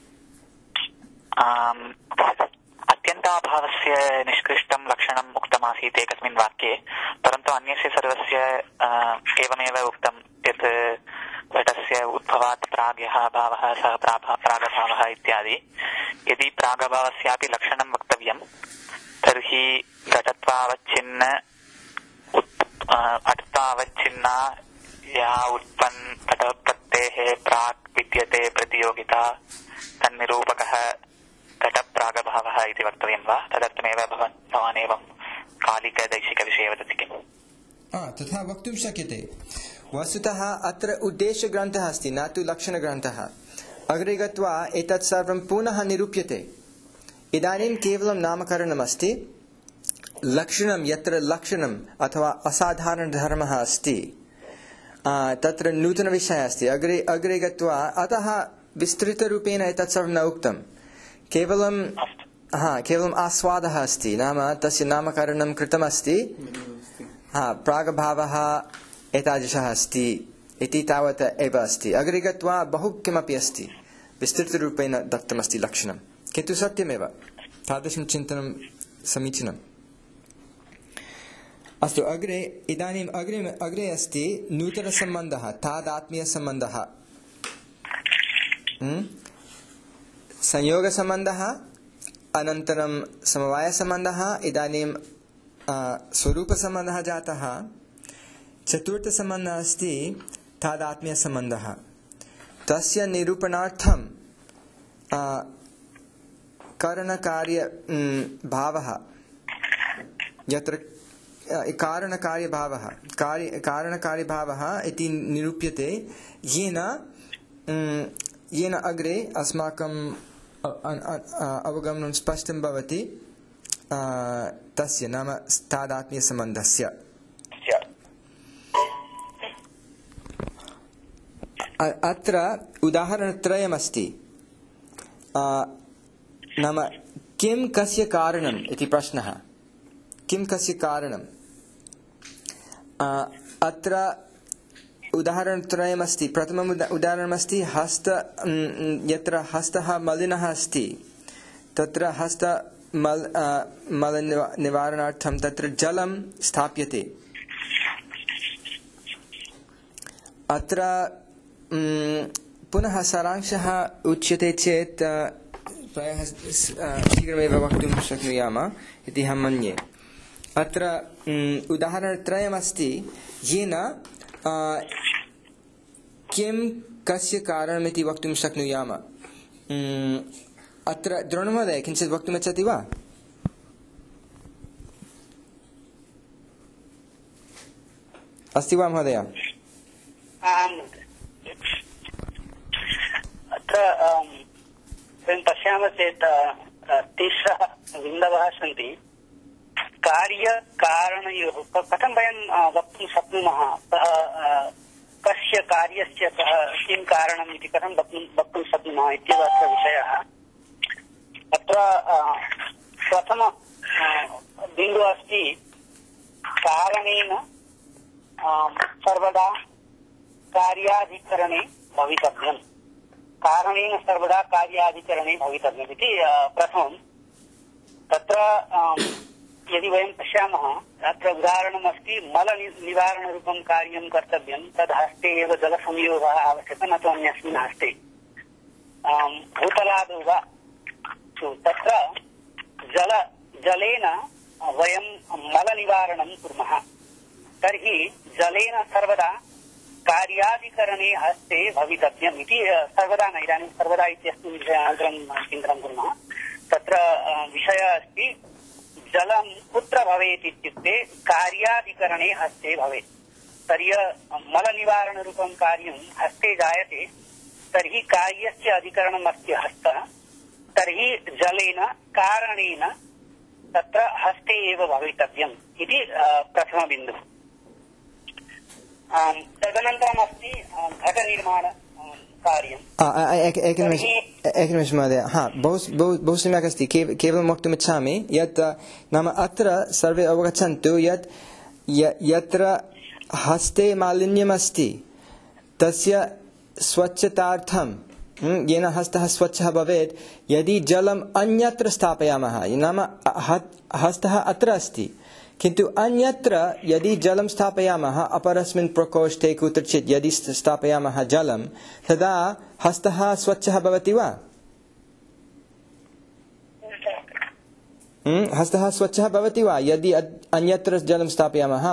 अत्यन्ताभावस्य निष्कृष्टं लक्षणम् उक्तमासीत् एकस्मिन् वाक्ये, परन्तु अन्यस्य सर्वस्य एवमेव उक्तं यत् घटस्य उद्भवात् प्राग् यः भावः सः प्रागभावः इत्यादि। यदि प्रागभावस्यापि लक्षणं वक्तव्यं तर्हि घटत्वावच्छिन्न अटत्वावच्छिन्ना या उत्पन्न घटोत्पत्तेः प्राक् विद्यते प्रतियोगिता तन्निरूपकः घटप्रागभावः इति वक्तव्यं वा? तदर्थमेव भवान् भवान् एवं कालिकदैशिकविषये वदति किम्? तथा वक्तुं शक्यते। वस्तुतः अत्र उद्देश्यग्रन्थः अस्ति, न तु लक्षणग्रन्थः। अग्रे गत्वा एतत् सर्वं पुनः निरूप्यते। इदानीं केवलं नामकरणमस्ति लक्षणं यत्र लक्षणम् अथवा असाधारणधर्मः अस्ति तत्र नूतनविषयः अस्ति अग्रे अग्रे गत्वा अतः विस्तृतरूपेण एतत् सर्वं न उक्तं केवलं हा केवलम् आस्वादः अस्ति नाम तस्य नामकरणं कृतमस्ति हा प्रागभावः एतादृशः अस्ति इति तावत् एव अस्ति अग्रे गत्वा बहु किमपि अस्ति विस्तृतरूपेण दत्तमस्ति लक्षणं किन्तु सत्यमेव तादृशं चिन्तनं समीचीनम् अस्तु अग्रे इदानीम् अग्रे अग्रे अस्ति नूतनसम्बन्धः तादात्म्यसम्बन्धः संयोगसम्बन्धः अनन्तरं समवायसम्बन्धः इदानीं स्वरूपसम्बन्धः जातः चतुर्थसम्बन्धः अस्ति तादात्म्यसम्बन्धः तस्य निरूपणार्थं कारणकार्य भावः यत्र कारणकार्यभावः कार्य कारणकार्यभावः इति निरूप्यते येन येन अग्रे अस्माकं अवगमनं स्पष्टं भवति तस्य नाम तादात्म्यसम्बन्धस्य अत्र उदाहरणत्रयमस्ति नाम किं कस्य कारणम् इति प्रश्नः किं कस्य कारणम् अत्र उदाहरणत्रयमस्ति प्रथमम् उदाहरणमस्ति हस्त यत्र हस्तः मलिनः अस्ति तत्र हस्त मल मलनिवारणार्थं तत्र जलं स्थाप्यते अत्र पुनः सारांशः उच्यते चेत् प्रायः शीघ्रमेव वक्तुं शक्नुयामः इति अहं मन्ये अत्र उदाहरणत्रयमस्ति येन किं कस्य कारणमिति वक्तुं शक्नुयामः अत्र द्रोणमहोदय किञ्चित् वक्तुमिच्छति वा अस्ति वा महोदय अत्र वयं पश्यामः चेत् तिस्रः बिन्दवः सन्ति कार्यकारणयोः कथं वयं वक्तुं शक्नुमः कस्य कार्यस्य किं कारणम् इति कथं वक्तुं शक्नुमः इत्येव अत्र विषयः अत्र प्रथम बिन्दुः अस्ति कारणेन सर्वदा कार्याधिकरणे भवितव्यम् कारणेन सर्वदा कार्याधिकरणे भवितव्यम् इति प्रथमम् तत्र यदि वयं पश्यामः तत्र उदाहरणमस्ति मल निवारणरूपं कार्यं कर्तव्यं तद् हस्ते एव जलसंयोगः आवश्यकः न तु अन्यस्मिन् हस्ते भूतलादौ वा तत्र जल जलेन वयं मलनिवारणं कुर्मः तर्हि जलेन सर्वदा कार्याधिकरणे हस्ते भवितव्यम् इति सर्वदा न इदानीं सर्वदा इत्यस्मिन् विषयान्तरं चिन्तनं कुर्मः तत्र विषयः अस्ति जलं कुत्र भवेत् इत्युक्ते कार्याधिकरणे हस्ते भवेत् तर्हि मलनिवारणरूपं कार्यं हस्ते जायते तर्हि कार्यस्य अधिकरणम् अस्ति हस्तः तर्हि जलेन कारणेन तत्र हस्ते एव भवितव्यम् इति प्रथमबिन्दुः तदनन्तरम् अस्ति घटनिर्माण एकनिमिषं महोदय हा बहु बहु सम्यक् अस्ति केवलं वक्तुमिच्छामि यत् नाम अत्र सर्वे अवगच्छन्तु यत् यत्र हस्ते मालिन्यमस्ति तस्य स्वच्छतार्थं येन हस्तः स्वच्छः भवेत् यदि जलम् अन्यत्र स्थापयामः नाम हस्तः अत्र अस्ति किन्तु अन्यत्र यदि जलं स्थापयामः अपरस्मिन् प्रकोष्ठे कुत्रचित् यदि स्थापयामः जलं तदा हस्तः स्वच्छः भवति वा हस्तः स्वच्छः भवति वा यदि अन्यत्र जलं स्थापयामः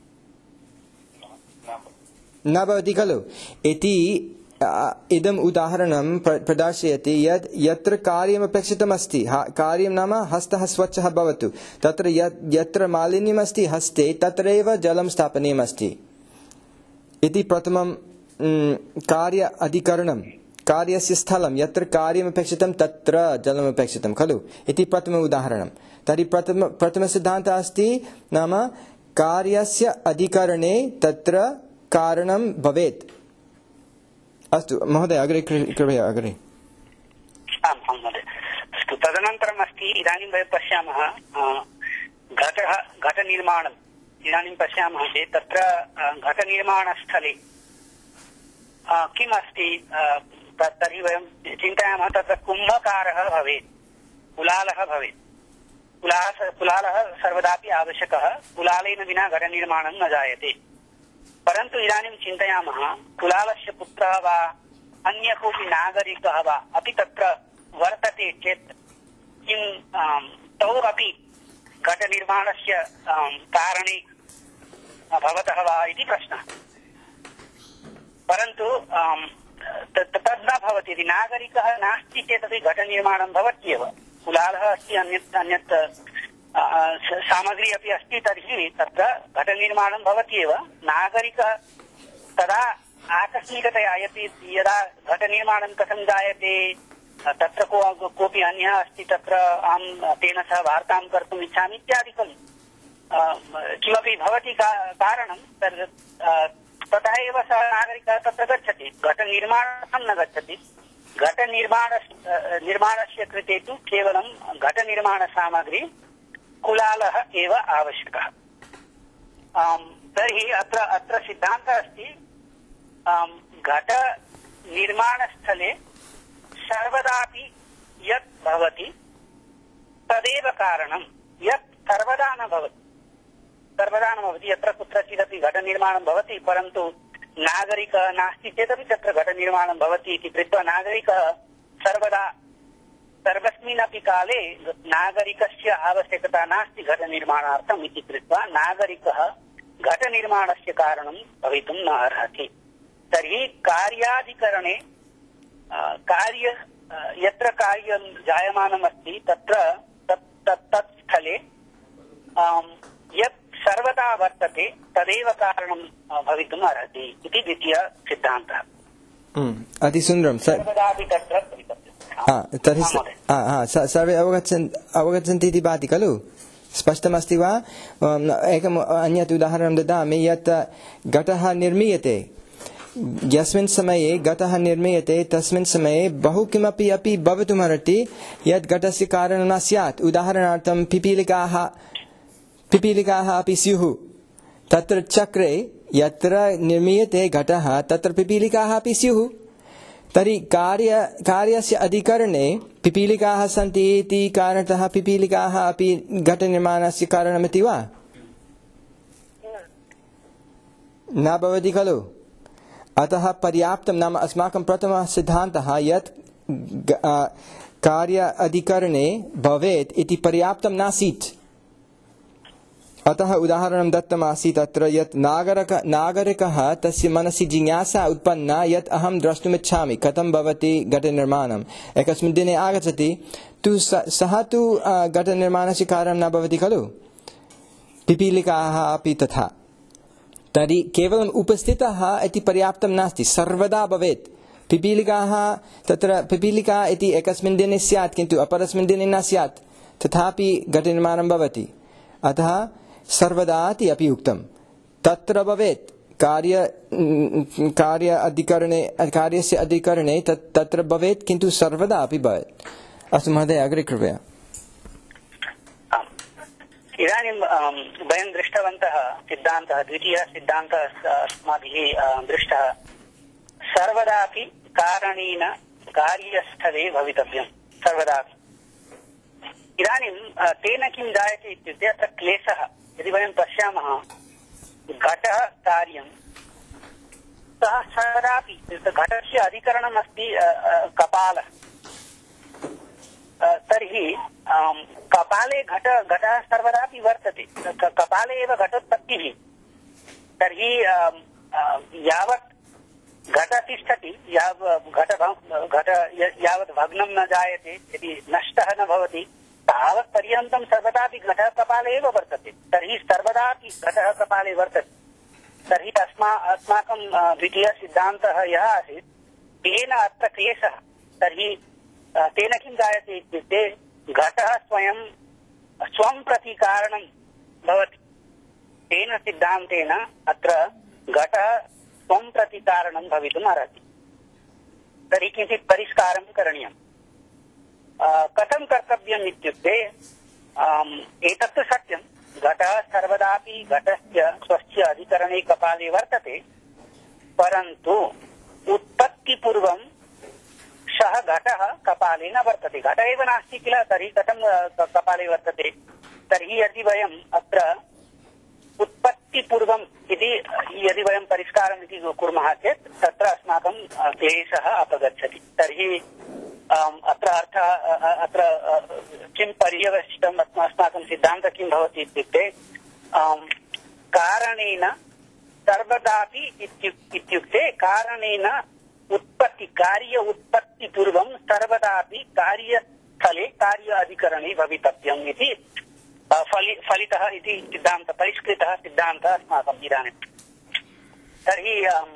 न भवति खलु इति इदम् उदाहरणं प्रदर्शयति यत् यत्र कार्यमपेक्षितमस्ति कार्यं नाम हस्तः स्वच्छः भवतु तत्र यत्र मालिन्यमस्ति हस्ते तत्रैव जलं स्थापनीयमस्ति इति प्रथमं कार्य अधिकरणं कार्यस्य स्थलं यत्र कार्यमपेक्षितं तत्र जलमपेक्षितं खलु इति प्रथम उदाहरणं। तर्हि प्रथम प्रथमसिद्धान्तः अस्ति नाम कार्यस्य अधिकरणे तत्र कारणं भवेत्। अस्तु महोदय अग्रे कृपया अग्रे। आम् आं महोदय। अस्तु तदनन्तरम् अस्ति इदानीं वयं पश्यामः घटः घटनिर्माणम् इदानीं पश्यामः चेत् तत्र घटनिर्माणस्थले किम् अस्ति तर्हि वयं चिन्तयामः तत्र कुम्भकारः भवेत्, कुलालः भवेत्। कुलालः कुलालः सर्वदापि आवश्यकः, कुलालेन विना घटनिर्माणं न जायते। परन्तु इदानीं चिन्तयामः कुलालस्य पुत्रः वा अन्य कोऽपि नागरिकः वा अपि तत्र वर्तते चेत् किं तौ अपि घटनिर्माणस्य कारणे भवतः वा इति प्रश्नः। परन्तु तद् न भवति। यदि नागरिकः नास्ति चेदपि घटनिर्माणं भवत्येव। कुलालः अस्ति, अन्यत् अन्यत् सामग्री अपि अस्ति, तर्हि तत्र घटनिर्माणं भवति एव। नागरिकः तदा आकस्मिकतया यदि यदा घटनिर्माणं कथं जायते, तत्र को कोऽपि अन्यः अस्ति, तत्र अहं तेन सह वार्तां कर्तुम् इच्छामि इत्यादिकं किमपि भवति कारणं ततः एव सः नागरिकः तत्र गच्छति, घटनिर्माणार्थं न गच्छति। घटनिर्माण निर्माणस्य कृते तु केवलं घटनिर्माणसामग्री कुलालः एव आवश्यकः। तर्हि अत्र अत्र सिद्धान्तः अस्ति घटनिर्माणस्थले सर्वदापि यत् भवति तदेव कारणं, यत् सर्वदा न भवति सर्वदा न भवति। यत्र कुत्रचिदपि घटनिर्माणं भवति, परन्तु नागरिकः नास्ति चेदपि तत्र घटनिर्माणं भवति इति कृत्वा नागरिकः सर्वदा सर्वस्मिन्नपि काले नागरिकस्य आवश्यकता नास्ति घटनिर्माणार्थम् इति कृत्वा नागरिकः घटनिर्माणस्य कारणं भवितुं न अर्हति। तर्हि कार्याधिकरणे कार्य यत्र कार्यं जायमानम् अस्ति तत्र तत् स्थले यत् सर्वदा वर्तते तदेव कारणं भवितुम् अर्हति इति द्वितीय सिद्धान्तः। अतिसुन्दरं। सर्वदापि तत्र तर्हि सर्वे अवगच्छन् अवगच्छन्ति इति भाति खलु? स्पष्टमस्ति वा? एकम् अन्यत् उदाहरणं ददामि। यत् घटः निर्मीयते, यस्मिन् समये घटः निर्मीयते तस्मिन् समये बहु किमपि अपि भवितुमर्हति यत् घटस्य कारणं न स्यात्। उदाहरणार्थं पिपीलिकाः पिपीलिकाः अपि स्युः। तत्र चक्रे यत्र निर्मीयते घटः तत्र पिपीलिकाः अपि स्युः। तर्हि कार्य कार्यस्य अधिकरणे पिपीलिकाः सन्ति इति कारणतः पिपीलिकाः अपि घटनिर्माणस्य कारणमिति वा? न भवति खलु? अतः पर्याप्तं, नाम अस्माकं प्रथमः सिद्धान्तः यत् कार्य अधिकरणे भवेत् इति पर्याप्तं नासीत्। अतः उदाहरणं दत्तमासीत् अत्र यत् नागरिक नागरिकः तस्य मनसि जिज्ञासा उत्पन्ना यत् अहं द्रष्टुमिच्छामि कथं भवति घटनिर्माणम्। एकस्मिन् दिने आगच्छति तु सः तु घटनिर्माणस्य कारणं न भवति खलु? पिपीलिकाः अपि तथा। तर्हि केवलम् उपस्थितः इति पर्याप्तं नास्ति, सर्वदा भवेत्। पिपीलिकाः तत्र पिपीलिका इति एकस्मिन् दिने स्यात् किन्तु अपरस्मिन् दिने न स्यात्, तथापि घटनिर्माणं भवति। अतः सर्वदा इति अपि उक्तं तत्र भवेत्। कार्य कार्य अधिकरणे कार्यस्य अधिकरणे तत् तत्र भवेत् किन्तु सर्वदा अपि भवेत्। अस्तु महोदय अग्रे कृपया। इदानीं वयं दृष्टवन्तः सिद्धान्तः, द्वितीयः सिद्धान्तः अस्माभिः दृष्टः। सर्वदापि कारणेन कार्यस्थले भवितव्यं, सर्वदापि। इदानीं तेन किं जायते इत्युक्ते अत्र क्लेशः। यदि वयं पश्यामः घटः कार्यं, सः सर्वदापि घटस्य अधिकरणम् अस्ति कपालः। तर्हि कपाले घट घटः सर्वदापि वर्तते, कपाले एव घटोत्पत्तिः। तर्हि यावत् घट तिष्ठति, घट घट यावत् भग्नं न जायते, यदि नष्टः न भवति, तावत् पर्यन्तं सर्वदापि घटः कपाले एव वर्तते। तर्हि सर्वदापि घटः कपाले वर्तते। तर्हि अस्मा अस्माकं द्वितीयः सिद्धान्तः यः आसीत् तेन अत्र क्लेशः। तर्हि तेन किं जायते इत्युक्ते घटः स्वयं स्वं प्रति कारणं भवति। तेन सिद्धान्तेन अत्र घटः स्वं प्रति कारणं भवितुम् अर्हति। तर्हि किञ्चित् परिष्कारं करणीयम्। कथं कर्तव्यम् इत्युक्ते एतत्तु सत्यं, घटः सर्वदापि घटस्य स्वस्य अधिकरणे कपाले वर्तते, परन्तु उत्पत्तिपूर्वं सः घटः कपाले न वर्तते। घटः एव नास्ति किल, तर्हि कथं कपाले वर्तते? तर्हि यदि वयम् अत्र उत्पत्तिपूर्वम् इति यदि वयं परिष्कारम् इति कुर्मः चेत् तत्र अस्माकं क्लेशः अपगच्छति। तर्हि अत्र अर्थः अत्र किं पर्यवसितम् अस्माकं सिद्धान्तः किं भवति इत्युक्ते कारणेन सर्वदापि इत्युक्ते कारणेन उत्पत्ति कार्य उत्पत्ति पूर्वं सर्वदापि कार्यस्थले कार्य अधिकरणे भवितव्यम् इति फलि फलितः इति सिद्धान्तः, परिष्कृतः सिद्धान्तः अस्माकम् इदानीं। तर्हि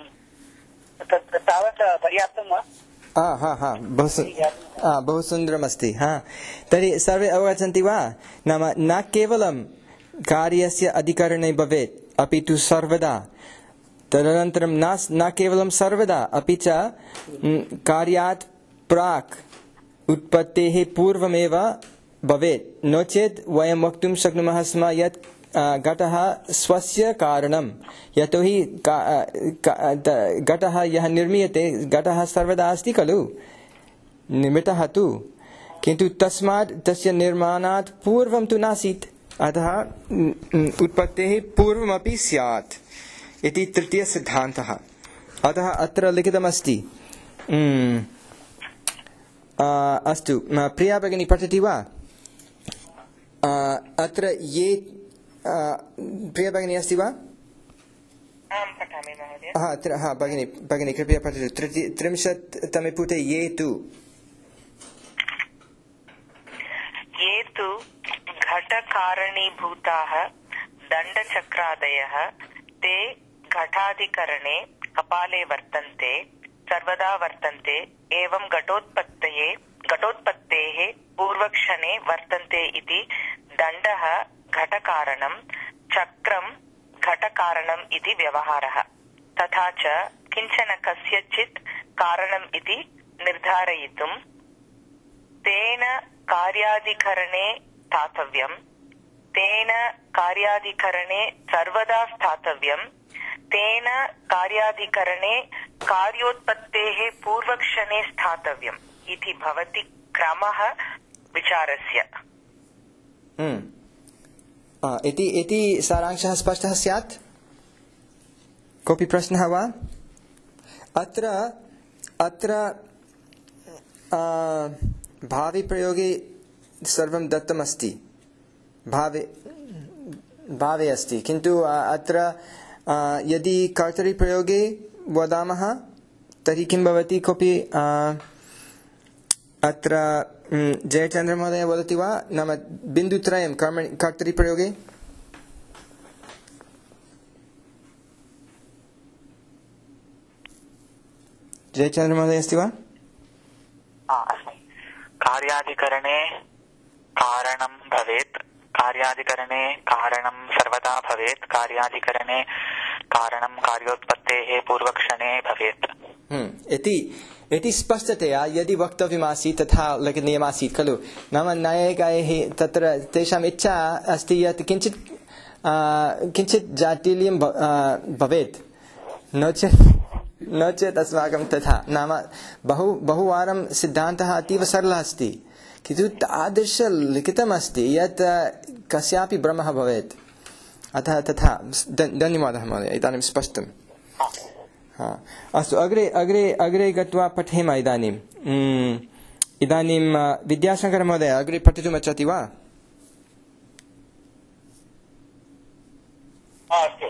तावत् पर्याप्तं वा? हा हा हा बहु बहु सुन्दरमस्ति। हा तर्हि सर्वे अवगच्छन्ति वा? नाम न केवलं कार्यस्य अधिकरणे भवेत् अपि तु सर्वदा, तदनन्तरं न न केवलं सर्वदा अपि च कार्यात् प्राक् उत्पत्तेः पूर्वमेव भवेत्। नो चेत् वयं वक्तुं शक्नुमः स्म यत् घटः स्वस्य कारणं, यतोहि घटः यः निर्मीयते घटः सर्वदा अस्ति खलु, निर्मितः तु, किन्तु तस्मात् तस्य निर्माणात् पूर्वं तु नासीत्, अतः उत्पत्तेः पूर्वमपि स्यात् इति तृतीयसिद्धान्तः। अतः अत्र लिखितमस्ति। अस्तु, प्रिया भगिनी पठति वा? अत्र ये प्रिया भगिनी अस्ति वा? आं पठामि महोदय। हा अत्र हा भगिनी भगिनी कृपया पठतु। त्रिंशत्तमे पुटे ये तु ये तु घटकारणीभूताः दण्डचक्रादयः ते घटाधिकरणे कपाले वर्तन्ते, सर्वदा वर्तन्ते, एवं घटोत्पत्तये घटोत्पत्तेः पूर्वक्षणे वर्तन्ते इति दण्डः घटकारणं, चक्रं घटकारणम् इति व्यवहारः। तथा च किञ्चन कस्यचित् कारणम् इति निर्धारयितुं तेन कार्याधिकरणे स्थातव्यम्, तेन कार्याधिकरणे सर्वदा स्थातव्यम्, तेन कार्याधिकरणे कार्योत्पत्तेः पूर्वक्षणे स्थातव्यम् इति भवति क्रमः विचारस्य। इति इति सारांशः स्पष्टः स्यात्? कोऽपि प्रश्नः वा? अत्र अत्र भाविप्रयोगे सर्वं दत्तमस्ति, भावे भावे अस्ति, किन्तु अत्र यदि कर्तरिप्रयोगे वदामः तर्हि किं भवति? कोऽपि अत्र जयचन्द्रमहोदय वदति वा? नाम बिन्दुत्रयं कर्म कर्तरिप्रयोगे। जयचन्द्रमहोदय अस्ति वा? कार्याधिकरणे कारणं भवेत्, कार्याधिकरणे कारणं सर्वदा भवेत्, कार्याधिकरणे कारणं कार्योत्पत्तेः पूर्वक्षणे भवेत् इति इति स्पष्टतया यदि वक्तव्यमासीत् तथा लिखनीयमासीत् खलु। नाम न्यायिकैः तत्र तेषाम् इच्छा अस्ति यत् किञ्चित् किञ्चित् जाटिल्यं भवेत्, नो चेत् नो चेत् अस्माकं तथा। नाम बहु बहुवारं सिद्धान्तः अतीव सरलः अस्ति, किन्तु तादृशं लिखितमस्ति यत् कस्यापि भ्रमः भवेत्। अतः तथा। धन्यवादः महोदय, इदानीं स्पष्टम्। हा अस्तु, अग्रे अग्रे अग्रे गत्वा पठेम इदानीम्। इदानीं विद्याशङ्कर महोदय अग्रे पठितुम् इच्छति वा? अस्तु,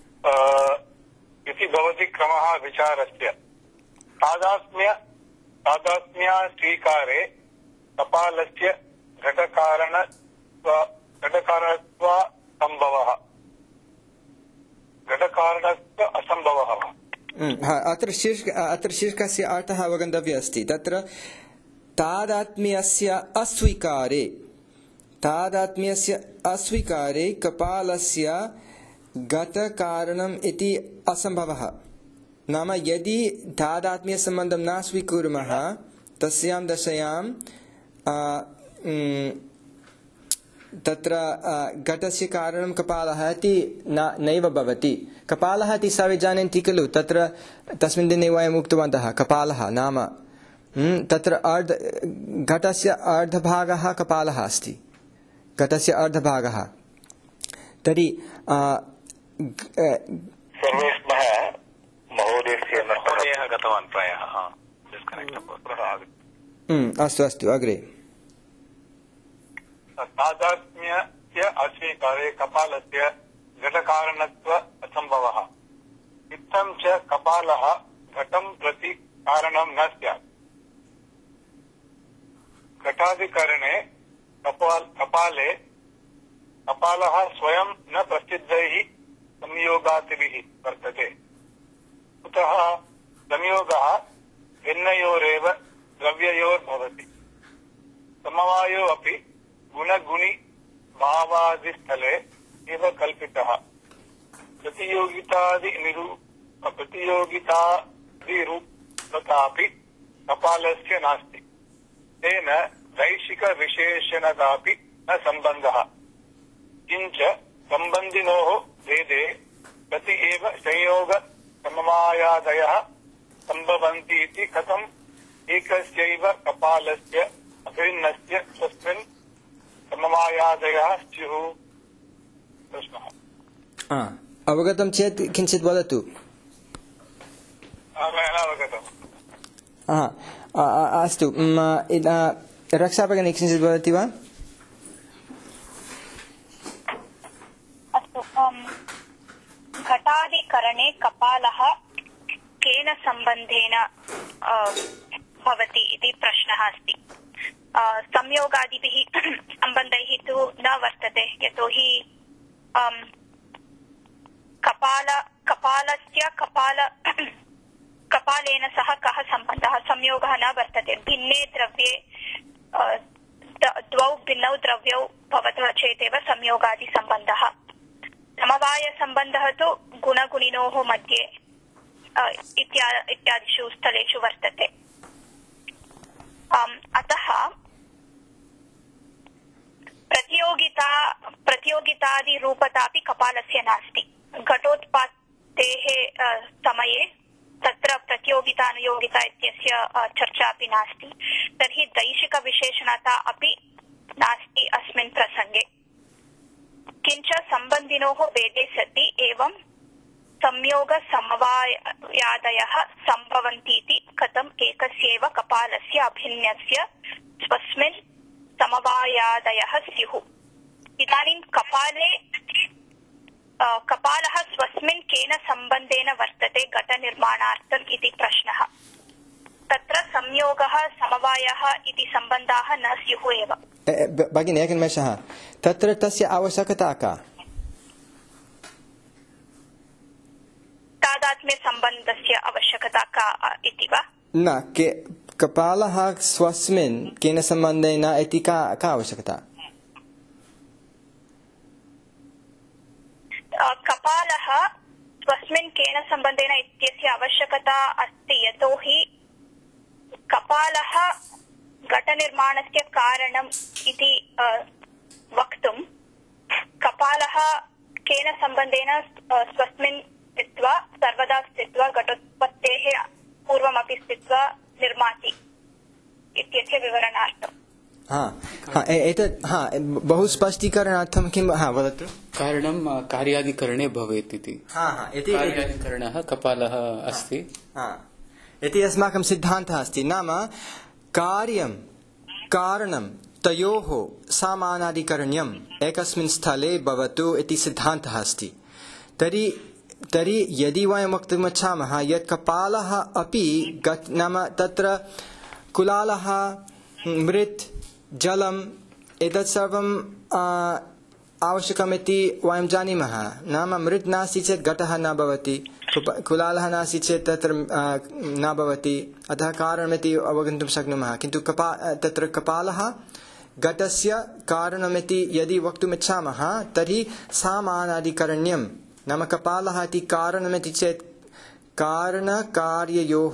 इति भवति क्रमः विचारस्य। तादात्म्य तादात्म्य स्वीकारे कपालस्य घटकारण घटकारणत्व संभवः, घटकारणत्व असंभवः। अत्र शीर्ष अत्र शीर्षकस्य अर्थः अवगन्तव्यः अस्ति। तत्र तादात्म्यस्य अस्वीकारे तादात्म्यस्य अस्वीकारे कपालस्य गतकारणम् इति असम्भवः। नाम यदि तादात्म्यसम्बन्धं न स्वीकुर्मः तस्यां दशायां तत्र घटस्य कारणं कपालः इति न नैव भवति। कपालः इति सर्वे जानन्ति खलु। तत्र तस्मिन् दिने वयम् उक्तवन्तः कपालः नाम तत्र अर्ध घटस्य अर्धभागः कपालः अस्ति। घटस्य अर्धभागः तर्हि सर्वे स्मः महोदयस्य महोदयः गतवान् प्रायः। अस्तु अस्तु अग्रे। तादात्म्यस्य अस्वीकारे कपालस्य घटकारणत्व असम्भवः। इत्थं च कपालः घटं प्रति कारणं न स्यात्। घटाधिकरणे कपाल कपाले कपालः स्वयं न प्रसिद्धैः संयोगादिभिः वर्तते। कुतः संयोगः भिन्नयोरेव द्रव्ययोर्भवति। समवायो अपि गुणगुणि भावादिस्थले एव कल्पितः। प्रतियोगितादिनिरू प्रतियोगितादिरूपतापि कपालस्य नास्ति। तेन दैशिकविशेषणतापि न सम्बन्धः। किञ्च सम्बन्धिनोः भेदे प्रति एव संयोग समवायादयः सम्भवन्ति इति कथम् एकस्यैव कपालस्य अभिन्नस्य स्वस्मिन् समवायादयः स्युः? प्रश्नः अवगतं चेत् किञ्चित् वदतु। अवगतम्। अस्तु रक्षाभगिनी किञ्चित् वदति वा? अस्तु घटादिकरणे कपालः केन सम्बन्धेन भवति इति प्रश्नः अस्ति। संयोगादिभिः सम्बन्धैः तु न वर्तते। यतोहि कपाल कपालस्य कपाल कपालेन सह कः सम्बन्धः? संयोगः न वर्तते। भिन्ने द्रव्ये द्वौ भिन्नौ द्रव्यौ भवतः चेदेव संयोगादिसम्बन्धः। समवायसम्बन्धः तु गुणगुणिनोः मध्ये इत्यादिषु स्थलेषु वर्तते। अतः प्रतियोगिता प्रतियोगितादिरूपतापि कपालस्य नास्ति। घटोत्पातेः समये तत्र प्रतियोगितानुयोगिता इत्यस्य चर्चा अपि नास्ति। तर्हि दैशिकविशेषणता अपि नास्ति अस्मिन् प्रसङ्गे। किञ्च सम्बन्धिनोः भेदे सति एवं संयोगसमवायादयः सम्भवन्तीति कथम् एकस्यैव कपालस्य अभिन्नस्य स्वस्मिन् समवायादयः स्युः? इदानीं कपाले कपालः स्वस्मिन् केन सम्बन्धेन वर्तते घटनिर्माणार्थम् इति प्रश्नः। तत्र संयोगः समवायः इति सम्बन्धाः न स्युः एव। भगिनी एकनिमेषः, तत्र तस्य आवश्यकता का? तादात्म्यसम्बन्धस्य आवश्यकता का इति वा? न, कपालः स्वस्मिन् केन सम्बन्धेन इति का का आवश्यकता? कपालः स्वस्मिन् केन सम्बन्धेन इत्यस्य आवश्यकता अस्ति। यतोहि कपालः घटनिर्माणस्य कारणम् इति वक्तुं कपालः केन सम्बन्धेन स्वस्मिन् स्थित्वा सर्वदा स्थित्वा घटोत्पत्तेः पूर्वमपि स्थित्वा निर्माति इत्यस्य विवरणार्थम्। एतत् बहु स्पष्टीकरणार्थं किं वदतु? कारणं कार्यादिकरणे भवेत् इति। कार्यादिकरणः कपालः अस्ति इति अस्माकं सिद्धान्तः अस्ति। नाम कार्यं कारणं तयोः समानाधिकरण्यम् एकस्मिन् स्थले भवतु इति सिद्धान्तः अस्ति। तर्हि तर्हि यदि वयं वक्तुमिच्छामः यत् कपालः अपि नाम तत्र कुलालः मृत् जलम् एतत् सर्वम् आवश्यकमिति वयं जानीमः। नाम मृत् नास्ति चेत् घटः न भवति, कुलालः नास्ति चेत् तत्र न भवति, अतः कारणमिति अवगन्तुं शक्नुमः। किन्तु कपा तत्र कपालः घटस्य कारणमिति यदि वक्तुमिच्छामः तर्हि समानाधिकरण्यं, नाम कपालः इति कारणमिति चेत् कारणकार्ययोः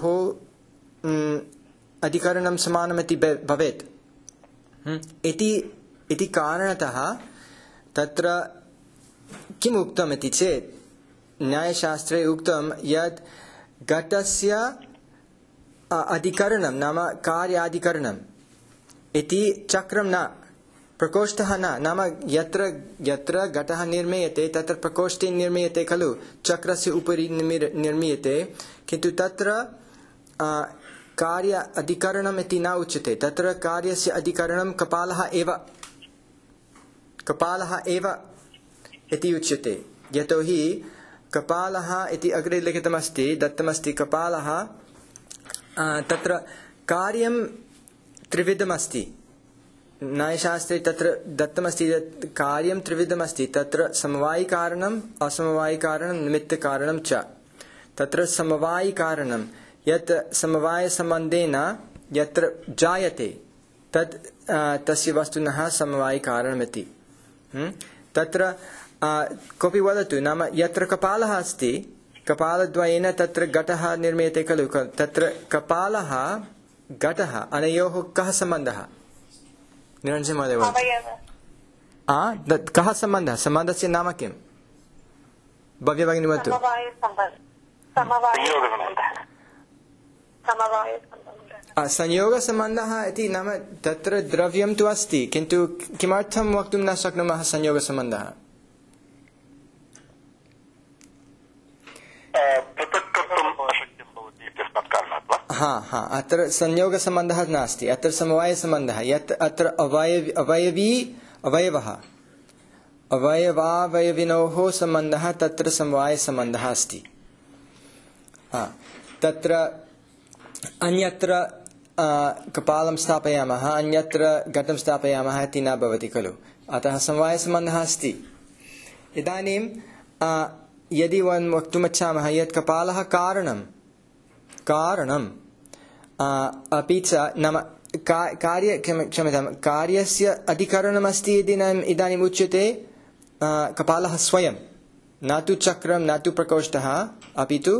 अधिकरणं समानमिति भवेत् इति इति कारणतः तत्र किम् उक्तम् इति चेत् न्यायशास्त्रे उक्तं यत् घटस्य अधिकरणं नाम कार्याधिकरणम् इति चक्रं न, प्रकोष्ठः न, नाम यत्र यत्र घटः निर्मीयते तत्र प्रकोष्ठे निर्मीयते खलु, चक्रस्य उपरि निर्मीयते, किन्तु तत्र कार्य अधिकरणम् इति न उच्यते। तत्र कार्यस्य अधिकरणं कपालः एव कपालः एव इति उच्यते। यतोहि कपालः इति अग्रे लिखितमस्ति, दत्तमस्ति, कपालः तत्र कार्यं त्रिविधमस्ति। न्यायशास्त्रे तत्र दत्तमस्ति यत् कार्यं त्रिविधमस्ति, तत्र समवायिकारणम्, असमवायिकारणं, निमित्तकारणं च। तत्र समवायिकारणं यत् समवायसम्बन्धेन यत्र जायते तत् तस्य वस्तुनः समवायिकारणमिति। तत्र कोऽपि वदतु, नाम यत्र कपालः अस्ति, कपालद्वयेन तत्र घटः निर्मीयते खलु, तत्र कपालः घटः अनयोः कः सम्बन्धः? निरञ्जन महोदय वदतु। कः सम्बन्धः? सम्बन्धस्य नाम किं? भव्य भगिनी वदतु। संयोगसम्बन्धः इति नाम तत्र द्रव्यं तु अस्ति, किन्तु किमर्थं वक्तुं न शक्नुमः संयोगसम्बन्धः? हा हा अत्र संयोगसम्बन्धः नास्ति, अत्र समवायसम्बन्धः। यत् अत्र अवयवी अवयवी अवयवः अवयवावयविनोः सम्बन्धः तत्र समवायसम्बन्धः अस्ति। तत्र अन्यत्र कपालं स्थापयामः, अन्यत्र घटं स्थापयामः इति न भवति खलु, अतः समवायसम्बन्धः अस्ति। इदानीं यदि वयं वक्तुमिच्छामः यत् कपालः कारणं कारणम् अपि च नाम कार्य क्षम्यतां कार्यस्य अधिकरणमस्ति यदि इदानीम् उच्यते कपालः स्वयं, न तु चक्रं, न तु प्रकोष्ठः, अपि तु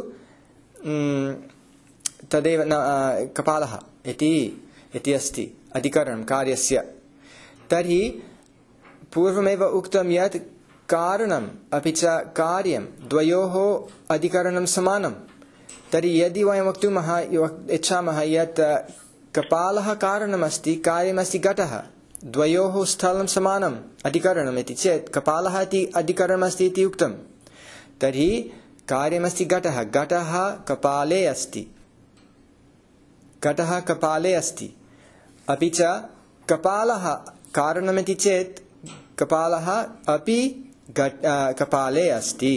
तदेव न कपालः इति इति अस्ति अधिकरणं कार्यस्य। तर्हि पूर्वमेव उक्तं यत् कारणम् अपि च कार्यं द्वयोः अधिकरणं समानं। तर्हि यदि वयं वक्तुमः इच्छामः यत् कपालः कारणमस्ति, कार्यमस्ति घटः, द्वयोः स्थलं समानम् अधिकरणम् इति चेत् कपालः इति अधिकरणमस्ति इति उक्तं। तर्हि कार्यमस्ति घटः, घटः कपाले अस्ति, घटः कपाले अस्ति, अपि च कपालः कारणमिति चेत् कपालः अपि कपाले अस्ति।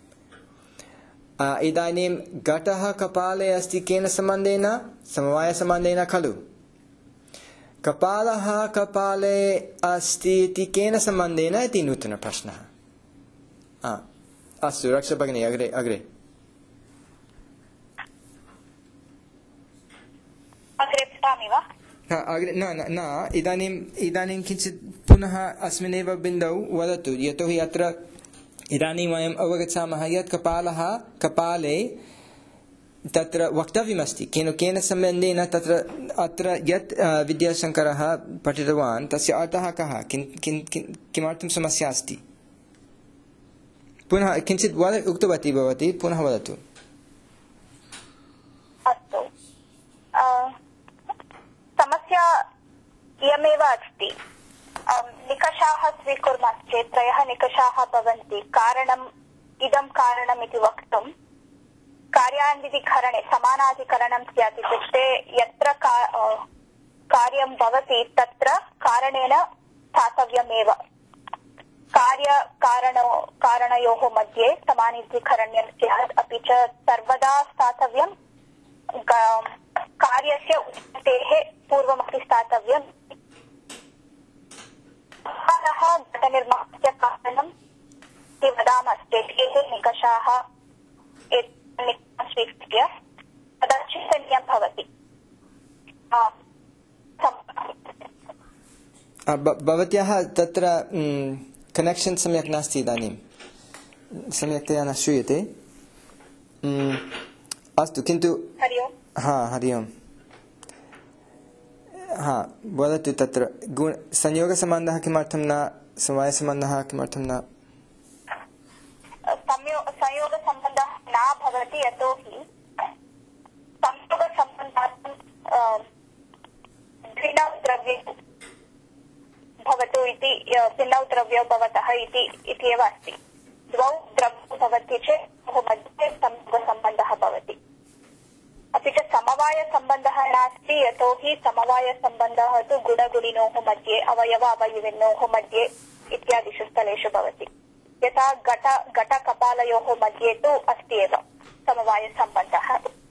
इदानीं घटः कपाले अस्ति केन सम्बन्धेन? समवायसम्बन्धेन खलु। कपालः कपाले अस्ति इति केन सम्बन्धेन इति नूतनप्रश्नः। अस्तु रक्षा भगिनी, अग्रे अग्रे अग्रे पठामि वा? अग्रे न न इदानीम् इदानीं किञ्चित् पुनः अस्मिन्नेव बिन्दौ वदतु, यतोहि अत्र इदानीं वयम् अवगच्छामः यत् कपालः कपाले तत्र वक्तव्यमस्ति केन केन सम्बन्धेन। तत्र अत्र यत् विद्याशङ्करः पठितवान् तस्य अर्थः कः, किमर्थं समस्या अस्ति? पुनः किञ्चित् वद उक्तवती भवती, पुनः वदतु। अस्तु, समस्या इयमेव अस्ति। निकषाः स्वीकुर्मश्चेत् त्रयः निकषाः भवन्ति। कारणम् इदं कारणम् इति वक्तुं कार्यान्विधिकरणे समानाधिकरणं स्यात्, इत्युक्ते यत्र कार्यं भवति तत्र कारणेन स्थातव्यमेव। कार्य कारणो कारणयोः मध्ये समानाधिकरण्यं स्यात्, अपि च सर्वदा स्थातव्यं कार्यस्य उत्पत्तेः पूर्वमपि स्थातव्यम्। घटनिर्माणस्य कारणम् इति वदामश्चेत् एते निकषाः स्वीकृत्य तदा चिन्तनीयं भवति। भवत्याः तत्र कनेक्षन् सम्यक् नास्ति इदानीं, सम्यक्तया न श्रूयते। अस्तु, किन्तु हरि ओम्। हा हरि ओम्। हा वदतु, तत्र गुण संयोगसम्बन्धः किमर्थं न, समवायसम्बन्धः किमर्थं न? संयोगसम्बन्धः न भवति यतोहि संयोगसम्बन्धार्थं भिन्नौ द्रव्यौ भवतु इति, भिन्नौ द्रव्यौ भवतः इति एव अस्ति। द्वौ द्रव्यौ भवति चेत् तयोः मध्ये संयोगसम्बन्धः भवति। अपि च समवायसम्बन्धः नास्ति यतोहि समवायसम्बन्धः तु गुणगुणिनोः मध्ये, अवयव अवयविनोः मध्ये इत्यादिषु स्थलेषु भवति। यथा घट घटकपालयोः मध्ये तु अस्ति एव समवायसम्बन्धः।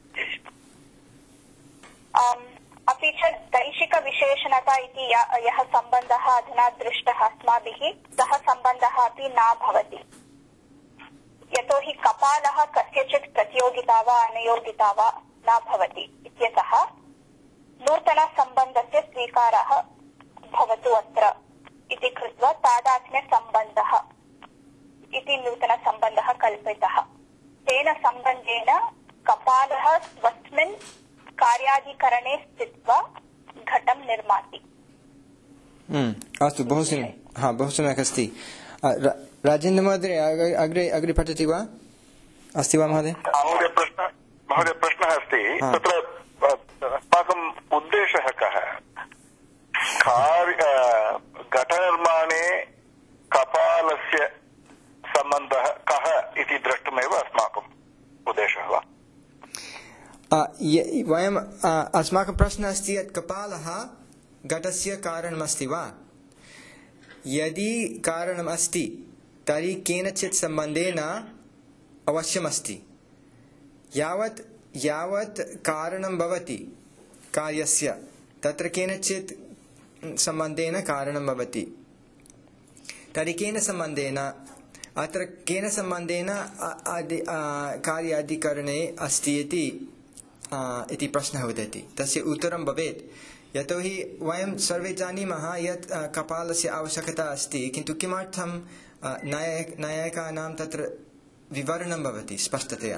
अपि च दैशिकविशेषणता इति यः सम्बन्धः अधुना दृष्टः अस्माभिः, सः सम्बन्धः अपि न भवति, यतोहि कपालः कस्यचित् प्रतियोगिता वा अनयोगिता वा न भवति इत्यतः नूतनसम्बन्धस्य स्वीकारः भवतु अत्र इति कृत्वा तादात्म्यसम्बन्धः इति नूतनसम्बन्धः कल्पितः। तेन सम्बन्धेन कपालः स्वस्मिन् कार्याधिकरणे स्थित्वा घटं निर्माति। अस्तु, बहु सम्यक्। हा, बहु सम्यक् अस्ति। राजेन्द्र महोदय अग्रे अग्रे पठति वा? अस्ति वा महोदय? महोदय प्रश्नः महोदय प्रश्नः अस्ति, तत्र अस्माकम् उद्देशः कः? कार्य घटनिर्माणे कपालस्य सम्बन्धः कः इति द्रष्टुमेव अस्माकम् उद्देशः वा? वयम् अस्माकं प्रश्नः अस्ति यत् कपालः घटस्य कारणमस्ति वा? यदि कारणम् अस्ति तर्हि केनचित् सम्बन्धेन अवश्यमस्ति। यावत् यावत् कारणं भवति कार्यस्य, तत्र केनचित् सम्बन्धेन कारणं भवति। तर्हि केन सम्बन्धेन, अत्र केन सम्बन्धेन कार्याधिकरणे अस्ति इति इति प्रश्नः उदेति। तस्य उत्तरं भवेत्, यतोहि वयं सर्वे जानीमः यत् कपालस्य आवश्यकता अस्ति, किन्तु किमर्थं न्याय न्यायिकानां तत्र विवरणं भवति स्पष्टतया।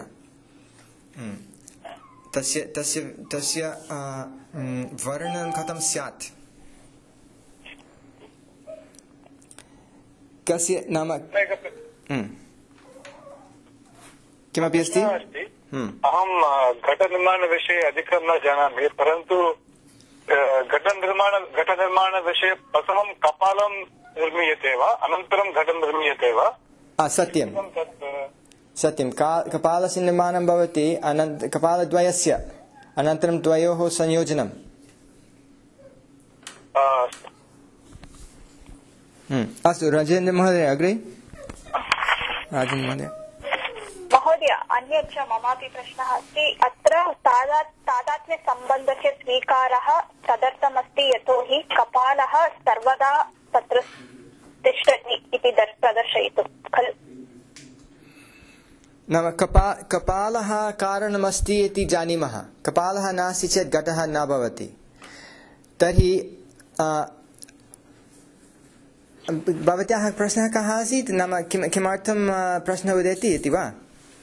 तस्य तस्य तस्य वर्णनं कथं स्यात्, कस्य नाम किमपि अस्ति? अहं घटनिर्माणविषये अधिकं न जानामि, परन्तु घटनिर्माण घटनिर्माणविषये प्रथमं कपालं निर्मीयते वा, अनन्तरं घटं निर्मीयते वा? सत्यं सत्यं कपालस्य निर्माणं भवति, अनन्त कपालद्वयस्य अनन्तरं द्वयोः संयोजनम्। अस्तु, राजेन्द्र महोदय अग्रे। राजेन्द्र महोदय महोदय, अन्यच्च ममापि प्रश्नः अस्ति। अत्र तादात्म्यसम्बन्धस्य स्वीकारः तदर्थमस्ति यतोहि कपालः सर्वदा तत्र तिष्ठति इति प्रदर्शयितुं खलु? नाम कपा कपालः कारणमस्ति इति जानीमः। कपालः नास्ति चेत् घटः न भवति। तर्हि भवत्याः प्रश्नः कः आसीत्? नाम किं किमर्थं प्रश्नः उदेति इति वा?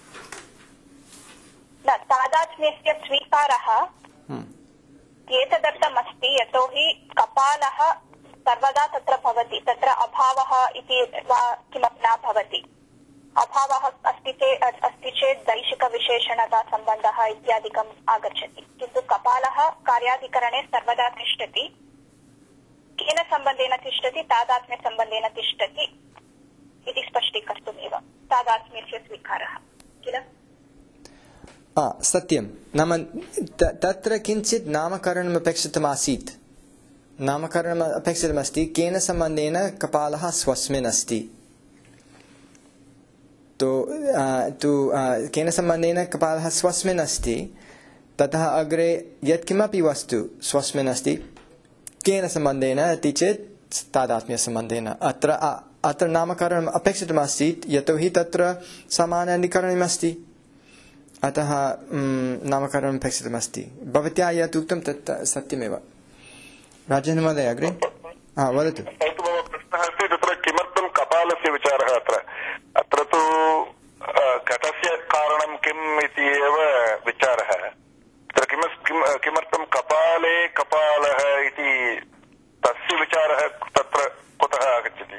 तादात्म्यस्य स्वीकारः एतदर्थमस्ति यतोहि कपालः सर्वदा तत्र भवति, तत्र अभावः इति वा किमपि न भवति। अभावः अस्ति चेत् अस्ति चेत् दैशिकविशेषणता सम्बन्धः इत्यादिकम् आगच्छति, किन्तु कपालः कार्याधिकरणे सर्वदा तिष्ठति। केन सम्बन्धेन तिष्ठति? तादात्म्यसम्बन्धेन तिष्ठति इति स्पष्टीकर्तुमेव तादात्म्यस्य स्वीकारः, किल? सत्यं। नाम तत्र किञ्चित् नामकरणम् अपेक्षितमासीत्। नामकरणम् अपेक्षितमस्ति, केन सम्बन्धेन कपालः स्वस्मिन् अस्ति। तो तु केन सम्बन्धेन कपालः स्वस्मिन् अस्ति, ततः अग्रे यत्किमपि वस्तु स्वस्मिन् अस्ति, केन सम्बन्धेन इति चेत् तादात्म्यसम्बन्धेन। अत्र अत्र नामकरणम् अपेक्षितमासीत्, यतोहि तत्र समानाधिकरणमस्ति। अतः नामकरणम् अपेक्षितमस्ति। भवत्या यत् उक्तं तत् सत्यमेव। राजेन्द्र महोदय अग्रे वदतु। परन्तु मम प्रश्नः अस्ति तत्र किमर्थं कपालस्य विचारः अत्र अत्र तु घटस्य कारणं किम् इति एव विचारः। तत्र किमर्थं कपाले कपालः इति तस्य विचारः तत्र कुतः आगच्छति?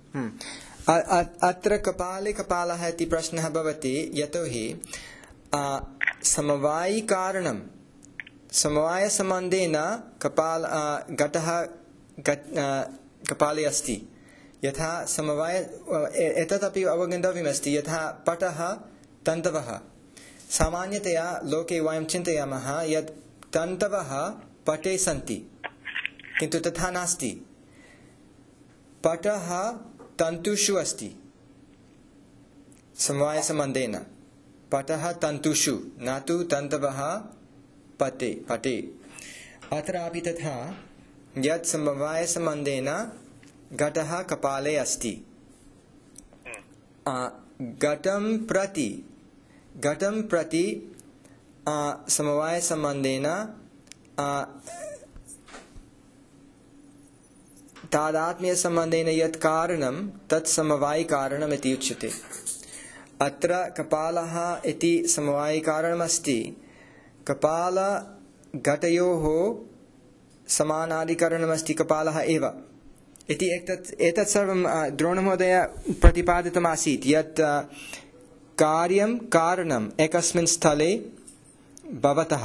अत्र कपाले कपालः इति प्रश्नः भवति यतोहि समवायिकारणं समवायसम्बन्धेन कपाल घटः कपाले अस्ति। यथा समवाय एतदपि अवगन्तव्यमस्ति यथा पटः तन्तवः। सामान्यतया लोके वयं चिन्तयामः यत् तन्तवः पटे सन्ति, किन्तु तथा नास्ति। पटः तन्तुषु अस्ति। समवायसम्बन्धेन पटः तन्तुषु न तु तन्तवः पटे पटे। अत्रापि तथा यत् समवायसम्बन्धेन घटः कपाले अस्ति। घटं प्रति घटं प्रति समवायसम्बन्धेन तादात्म्यसम्बन्धेन यत् कारणं तत् समवायिकारणम् इति उच्यते। अत्र कपालः इति समवायिकारणमस्ति। कपाल घटयोः समानाधिकरणमस्ति कपालः एव इति एतत् एतत् सर्वं द्रोणमहोदय प्रतिपादितमासीत् यत् कार्यं कारणम् एकस्मिन् स्थले भवतः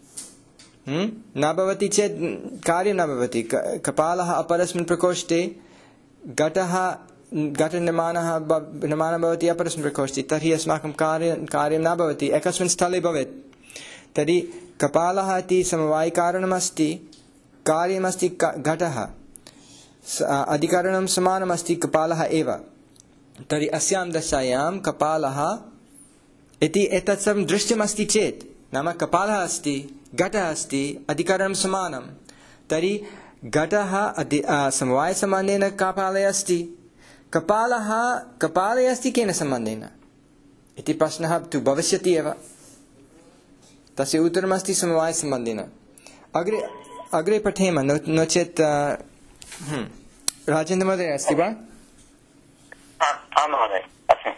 न भवति चेत् कार्यं न भवति। कपालः अपरस्मिन् प्रकोष्ठे घटः घटनिर्माणः निर्माणं भवति अपरस्मिन् प्रकोष्ठे, तर्हि अस्माकं कार्यं कार्यं न भवति, एकस्मिन् स्थले भवेत्। तर्हि कपालः इति समवायिकारणमस्ति, कार्यमस्ति घटः, अधिकरणं समानमस्ति कपालः एव। तर्हि अस्यां दशायां कपालः इति एतत् सर्वं दृश्यमस्ति चेत्, नाम कपालः अस्ति, घटः अस्ति, अधिकरणं समानं, तर्हि घटः समवायसम्बन्धेन कपाले अस्ति। कपालः कपाले अस्ति केन सम्बन्धेन इति प्रश्नः तु भविष्यति एव। तस्य उत्तरमस्ति समवायसम्बन्धेन। अग्रे अग्रे पठेम, नो चेत् राजेन्द्र महोदय अस्ति वा? आम् महोदय अस्मि।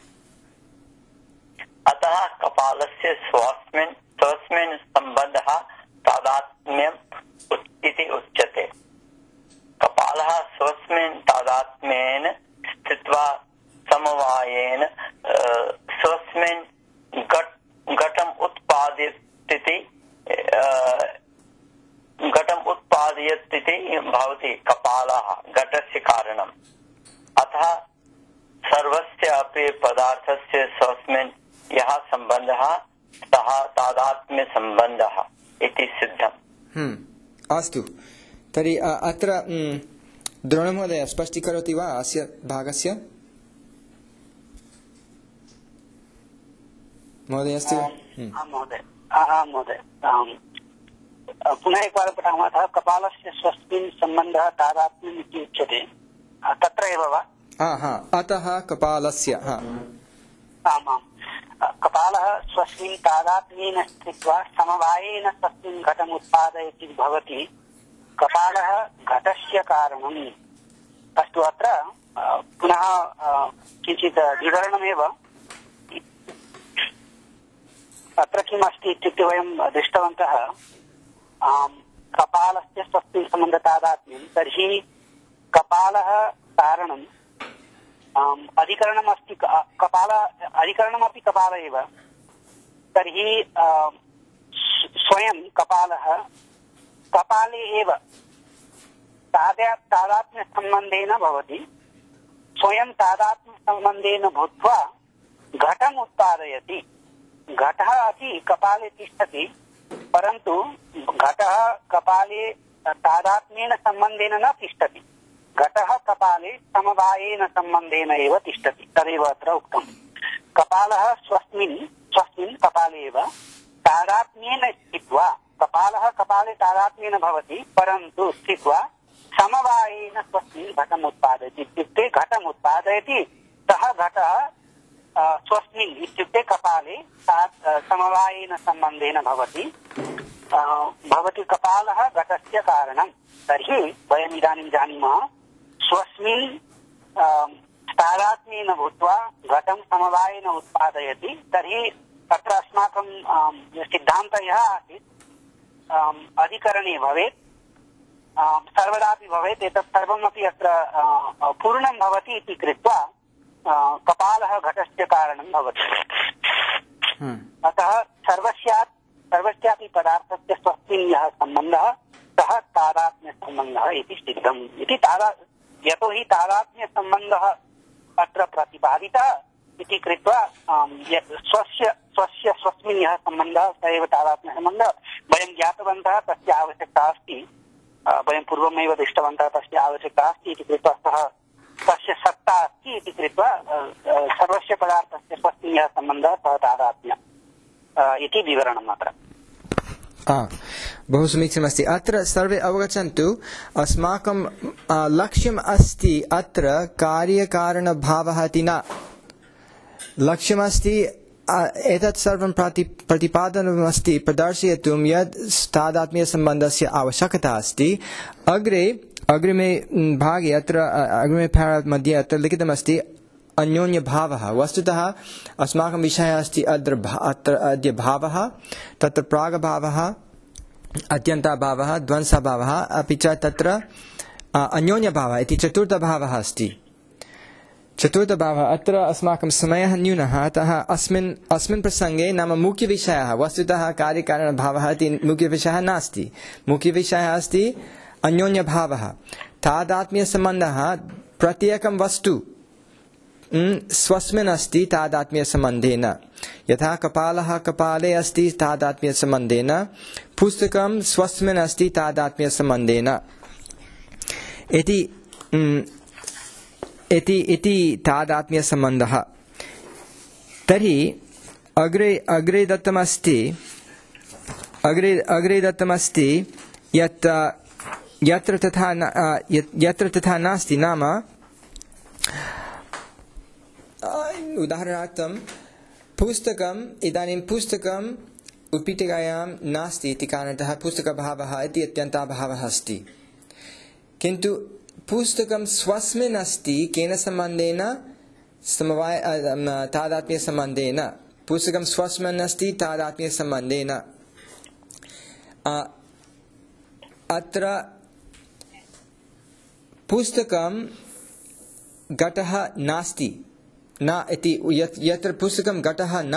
अतः कपालस्य स्वस्मिन् स्वस्मिन् सम्बन्धः तादात्म्यम् इति उच्यते। कपालः स्वस्मिन् तादात्म्येन स्थित्वा समवायेन स्वस्मिन् घटम् उत्पादयति घटम् उत्पादयति भवति कपालः घटस्य कारणम्। अतः सर्वस्य अपि पदार्थस्य स्वस्मिन् यः सम्बन्धः सः तादात्म्यसम्बन्धः इति सिद्धम्। अस्तु, तर्हि अत्र द्रोणमहोदय स्पष्टीकरोति वा अस्य भागस्य? महोदय अस्ति वा? महोदय महोदय पुनः एकवारं पठामः। अतः कपालस्य स्वस्मिन् सम्बन्धः तादात्म्यम् इति उच्यते, तत्र एव वा? अतः कपालस्य आमाम् कपालः स्वस्मिन् तादात्म्येन स्थित्वा समवायेन स्वस्मिन् घटम् उत्पादयति भवति। कपालः घटस्य कारणम्। अस्तु, अत्र पुनः किञ्चित् विवरणमेव। अत्र किम् अस्ति इत्युक्ते वयं दृष्टवन्तः कपालस्य स्वस्मिन् सम्बन्धतादात्म्यं, तर्हि कपालः कारणम् अधिकरणम् अस्ति। कपाल अधिकरणमपि कपाल एव। तर्हि स्वयं कपालः कपाले एव तादात्म्यसम्बन्धेन भवति। स्वयं तादात्म्यसम्बन्धेन भूत्वा घटम् उत्पादयति। घटः अपि कपाले तिष्ठति, परन्तु घटः कपाले तादात्म्येन सम्बन्धेन न तिष्ठति। घटः कपाले समवायेन सम्बन्धेन एव तिष्ठति। तदेव अत्र उक्तम्। कपालः स्वस्मिन् स्वस्मिन् कपाले एव तादात्म्येन स्थित्वा, कपालः कपाले तादात्म्येन भवति, परन्तु स्थित्वा समवायेन स्वस्मिन् घटम् उत्पादयति। इत्युक्ते घटम् उत्पादयति। सः घटः स्वस्मिन् इत्युक्ते कपाले समवायेन सम्बन्धेन भवति भवति कपालः घटस्य कारणं तर्हि वयम् इदानीं जानीमः स्वस्मिन् तादात्म्येन भूत्वा घटं समवायेन उत्पादयति तर्हि तत्र अस्माकं सिद्धान्तः यः आसीत् अधिकरणे भवेत् सर्वदापि भवेत् एतत् सर्वमपि अत्र पूर्णं भवति इति कृत्वा कपालः घटस्य कारणं भवति अतः सर्वस्यात् सर्वस्यापि पदार्थस्य स्वस्मिन् यः सम्बन्धः सः तादात्म्यसम्बन्धः इति सिद्धम् इति तादा यतोहि तादात्म्यसम्बन्धः अत्र प्रतिपादितः इति कृत्वा स्वस्य स्वस्य स्वस्मिन् यः सम्बन्धः स एव तादात्म्यसम्बन्धः वयं ज्ञातवन्तः तस्य आवश्यकता अस्ति वयं पूर्वमेव दृष्टवन्तः तस्य आवश्यकता अस्ति इति कृत्वा सः तस्य सत्ता अस्ति इति कृत्वा सर्वस्य पदार्थस्य स्वस्मिन् यः सम्बन्धः सः तादात्म्य इति विवरणम् अत्र बहु समीचीनमस्ति। अत्र सर्वे अवगच्छन्तु अस्माकं लक्ष्यम् अस्ति अत्र कार्यकारणभावः इति न लक्ष्यमस्ति एतत् सर्वं प्रति प्रतिपादनमस्ति प्रदर्शयितुं यद् तादात्म्यसम्बन्धस्य आवश्यकता अस्ति। अग्रे अग्रिमे भागे अत्र अग्रिमे पैराग्राफ् मध्ये अत्र लिखितमस्ति अन्योन्यभावः। वस्तुतः अस्माकं विषयः अस्ति अत्र अत्र अद्य भावः तत्र प्रागभावः अत्यन्ताभावः द्वन्द्वभावः अपि च तत्र अन्योन्यभावः इति चतुर्थभावः अस्ति। चतुर्थभावः अत्र अस्माकं समयः न्यूनः अतः अस्मिन् अस्मिन् प्रसङ्गे नाम मुख्यविषयः वस्तुतः कार्यकारणभावः इति मुख्यविषयः नास्ति। मुख्यविषयः अस्ति अन्योन्यभावः तादात्म्यसम्बन्धः प्रत्येकं वस्तु स्वस्मिन् अस्ति तादात्म्यसम्बन्धेन यथा कपालः कपाले अस्ति तादात्म्यसम्बन्धेन पुस्तकं स्वस्मिन् अस्ति तादात्म्यसम्बन्धेन इति इति इति तादात्म्यसम्बन्धः। तर्हि अग्रे अग्रे दत्तमस्ति अग्रे अग्रे दत्तमस्ति यत् यत्र तथा यत्र तथा नास्ति नाम उदाहरणार्थं पुस्तकम् इदानीं पुस्तकम् उत्पीठिकायां नास्ति इति कारणतः पुस्तकभावः इति अत्यन्ताभावः अस्ति किन्तु पुस्तकं स्वस्मिन् अस्ति केन सम्बन्धेन समवाय तादात्म्यसम्बन्धेन पुस्तकं स्वस्मिन् अस्ति तादात्म्यसम्बन्धेन अत्र पुस्तकं घटः नास्ति न इति यत्र पुस्तकं घटः न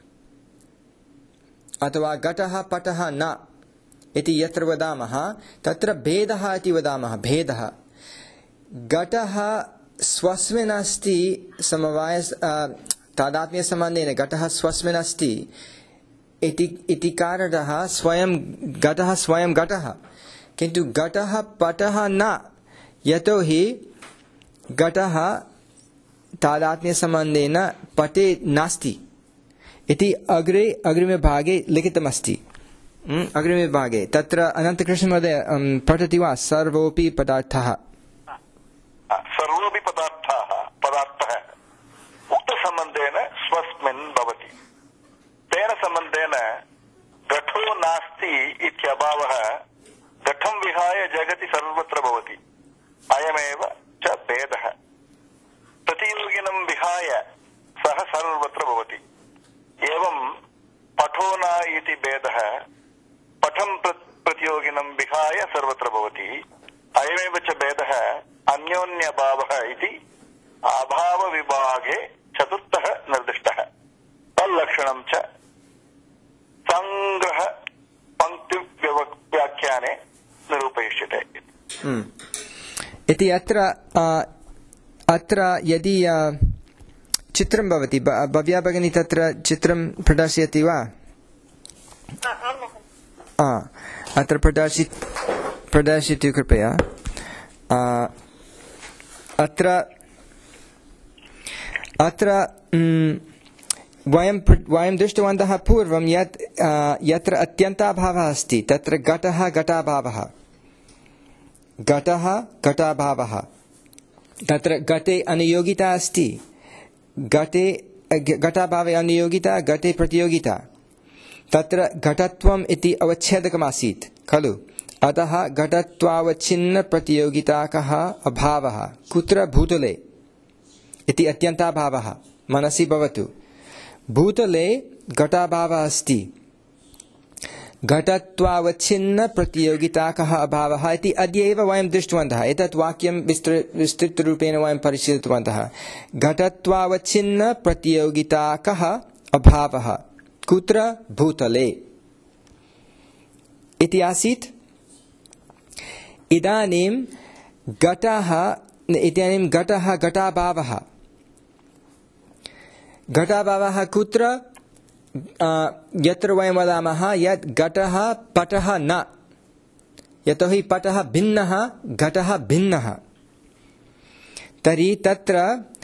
अथवा घटः पटः न इति यत्र वदामः तत्र भेदः इति वदामः भेदः घटः स्वस्मिन् अस्ति समवाय तादात्म्यसम्बन्धेन घटः स्वस्मिन् अस्ति इति इति कारणतः स्वयं घटः स्वयं घटः किन्तु घटः पटः न यतोहि घटः तादात्म्यसम्बन्धेन पटे नास्ति इति अग्रे अग्रिमे भागे लिखितमस्ति। अग्रिमे भागे तत्र अनन्तकृष्णमहोदय पठति वा सर्वोऽपि पदार्थः सर्वोऽपि पदार्थाः पदार्थः उक्तसम्बन्धेन स्वस्मिन् भवति तेन सम्बन्धेन घटो नास्ति इत्यभावः घटं विहाय जगति सर्वत्र भवति अयमेव च भेदः प्रतियोगिनं विहाय सः सर्वत्र भवति एवं पठो न इति भेदः पठं प्रतियोगिनं विहाय सर्वत्र भवति अयमेव च भेदः अन्योन्यभावः इति अभावविभागे चतुर्थः निर्दिष्टः तल्लक्षणं च संग्रह पङ्क्तिव्याख्याने निरूपयिष्यते इति अत्र अत्र यदि चित्रं भवति भव्या भगिनी तत्र चित्रं प्रदर्शयति वा अत्र प्रदर्शि प्रदर्शयतु कृपया अत्र अत्र वयं वयं दृष्टवन्तः पूर्वं यत् यत्र अत्यन्ताभावः अस्ति तत्र घटः घटाभावः घटः घटाभावः तत्र घटे अनियोगिता अस्ति घटे घटाभावे अनियोगिता घटे प्रतियोगिता तत्र घटत्वम् इति अवच्छेदकमासीत् खलु अतः घटत्वावच्छिन्न प्रतियोगिताकः अभावः कुत्र भूतले इति अत्यन्ताभावः मनसि भवतु भूतले घटाभावः अस्ति घटत्वावच्छिन्न प्रतियोगिताकः अभावः इति अद्यैव वयं दृष्टवन्तः एतत् वाक्यं विस्तृतरूपेण वयं परिशीलितवन्तः घटत्वावच्छिन्न प्रतियोगिताकः अभावः कुत्र भूतले इति आसीत् इदानीं घटः इदानीं घटः घटाभावः घटाभावः कुत्र यत्र वयं वदामः यत् घटः पटः न यतोहि पटः भिन्नः घटः भिन्नः तर्हि तत्र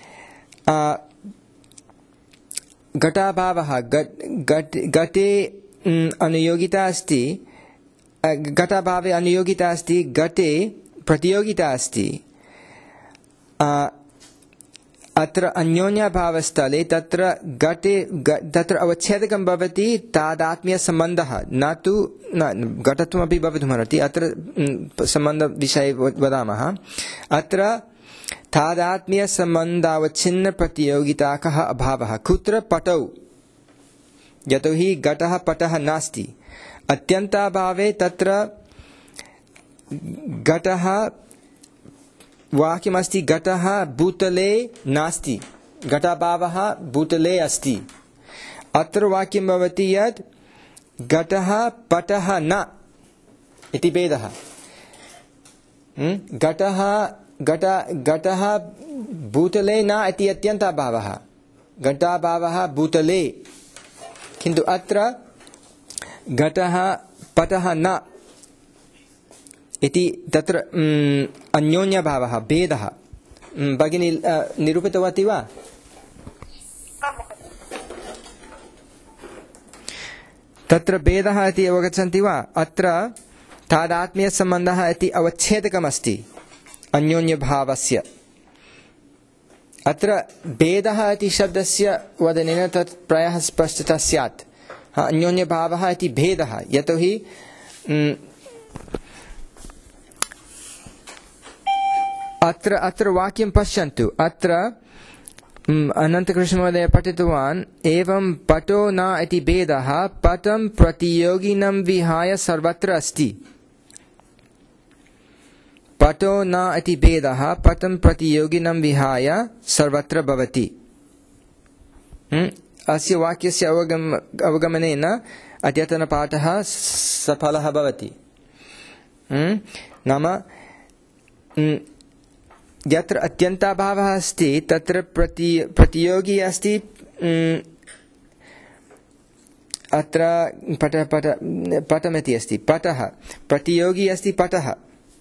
घटाभावः घटे अनुयोगिता अस्ति घटाभावे अनुयोगिता अस्ति घटे प्रतियोगिता अस्ति अत्र अन्योन्यभावस्थले तत्र घटे तत्र अवच्छेदकं भवति तादात्म्यसम्बन्धः न तु घटत्वमपि भवितुमर्हति अत्र सम्बन्धविषये वदामः अत्र तादात्म्यसम्बन्धावच्छिन्न प्रतियोगिताकः अभावः कुत्र पटौ यतोहि घटः पटः नास्ति अत्यन्ताभावे तत्र घटः वाक्यमस्ति घटः भूतले नास्ति घटाभावः भूतले अस्ति अत्र वाक्यं भवति यत् घटः पटः न इति भेदः घटः घट घटः भूतले न इति अत्यन्ताभावः घटाभावः भूतले किन्तु अत्र घटः पटः न इति तत्र अन्योन्यभावः भेदः भगिनी निरूपितवती वा तत्र भेदः इति अवगच्छन्ति वा अत्र तादात्म्यसम्बन्धः इति अवच्छेदकमस्ति अन्योन्यभावस्य अत्र भेदः इति शब्दस्य वदनेन तत् प्रायः स्पष्टता स्यात् अन्योन्यभावः इति भेदः यतोहि अत्र अत्र वाक्यं पश्यन्तु अत्र अनन्तकृष्णमहोदय पठितवान् एवं पटो न इति भेदः पटं प्रतियोगिनं विहाय सर्वत्र अस्ति पटो न इति भेदः पटं प्रतियोगिनं विहाय सर्वत्र भवति अस्य वाक्यस्य अवगम अवगमनेन अद्यतनपाठः सफलः भवति नाम यत्र अत्यन्ताभावः अस्ति तत्र प्रति प्रतियोगी अस्ति अत्र पट पट पटमिति अस्ति पटः प्रतियोगी अस्ति पटः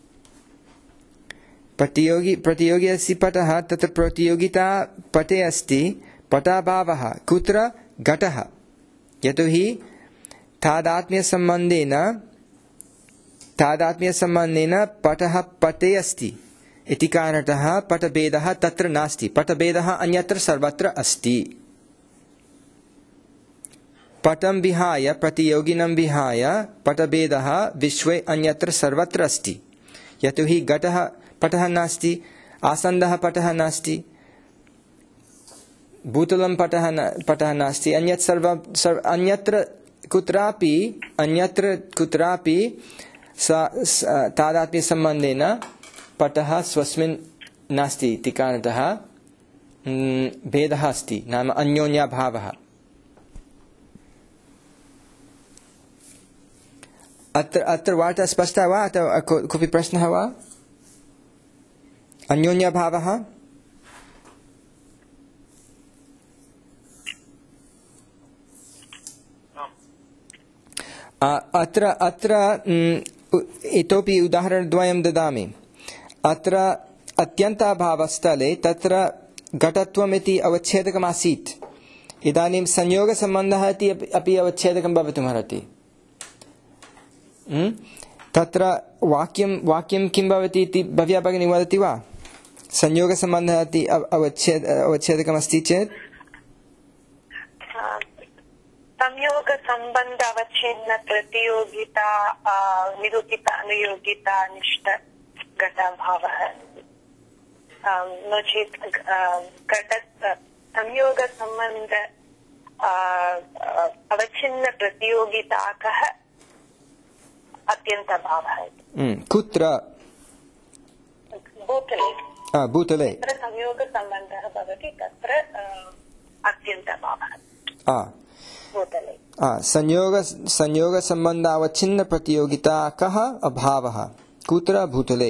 प्रतियोगी प्रतियोगी अस्ति पटः तत्र प्रतियोगिता पटे अस्ति पटाभावः कुत्र घटः यतोहि तादात्म्यसम्बन्धेन तादात्म्यसम्बन्धेन पटः पटे अस्ति इति कारणतः पटभेदः तत्र नास्ति पटभेदः अन्यत्र सर्वत्र अस्ति पटं विहाय प्रतियोगिनं विहाय पटभेदः विश्वे अन्यत्र सर्वत्र अस्ति यतोहि घटः पटः नास्ति आसन्दः पटः नास्ति भूतलं पटः न पटः नास्ति अन्यत् सर्व सर्व अन्यत्र कुत्रापि अन्यत्र कुत्रापि तादात्म्यसम्बन्धेन पटः स्वस्मिन् नास्ति इति कारणतः भेदः अस्ति नाम अन्योन्यभावः अत्र अत्र वार्ता स्पष्टा वा अथवा कोऽपि प्रश्नः वा अन्योन्यभावः अत्र अत्र इतोपि उदाहरणद्वयं ददामि अत्र अत्यन्ताभावस्थले तत्र घटत्वमिति अवच्छेदकमासीत् इदानीं संयोगसम्बन्धः इति अपि अवच्छेदकं भवितुमर्हति तत्र वाक्यं वाक्यं किं भवति इति भव्या भगिनी वदति वा संयोगसम्बन्धः इति अवच्छेद अवच्छेदकमस्ति चेत् संयोग संबंध अवच्छिन्न प्रतियोगिता निरूपिता अनुयोगिता निष्ठ घटाभावः नो चेत् घट संयोग संबंध अवच्छिन्न प्रतियोगिताकः अत्यन्तभावः कुत्र भूतले भूतले तत्र संयोग संबन्धः भवति तत्र अत्यन्तभावः भूतले संयोग संयोग संबंधावच्छिन्न प्रतियोगिता कः अभावः कुत्र भूतले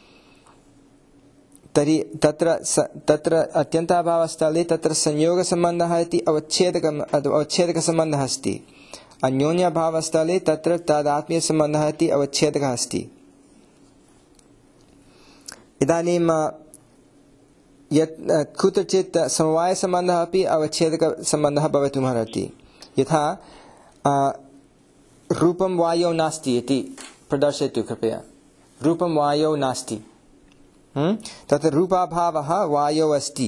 तर्हि तत्र तत्र अत्यन्ताभावस्थले तत्र संयोग संबंधः इति अवच्छेदक अवच्छेदक संबंधः अस्ति अन्योन्यभावस्थले तत्र तादात्म्य संबंधः इति अवच्छेदकः अस्ति इदानीं यत् कुत्रचित् समवाय संबंधः अपि अवच्छेदक संबंधः भवितुमर्हति यथा रूपं वायौ नास्ति इति प्रदर्शयतु कृपया रूपं वायौ नास्ति तत्र रूपाभावः वायौ अस्ति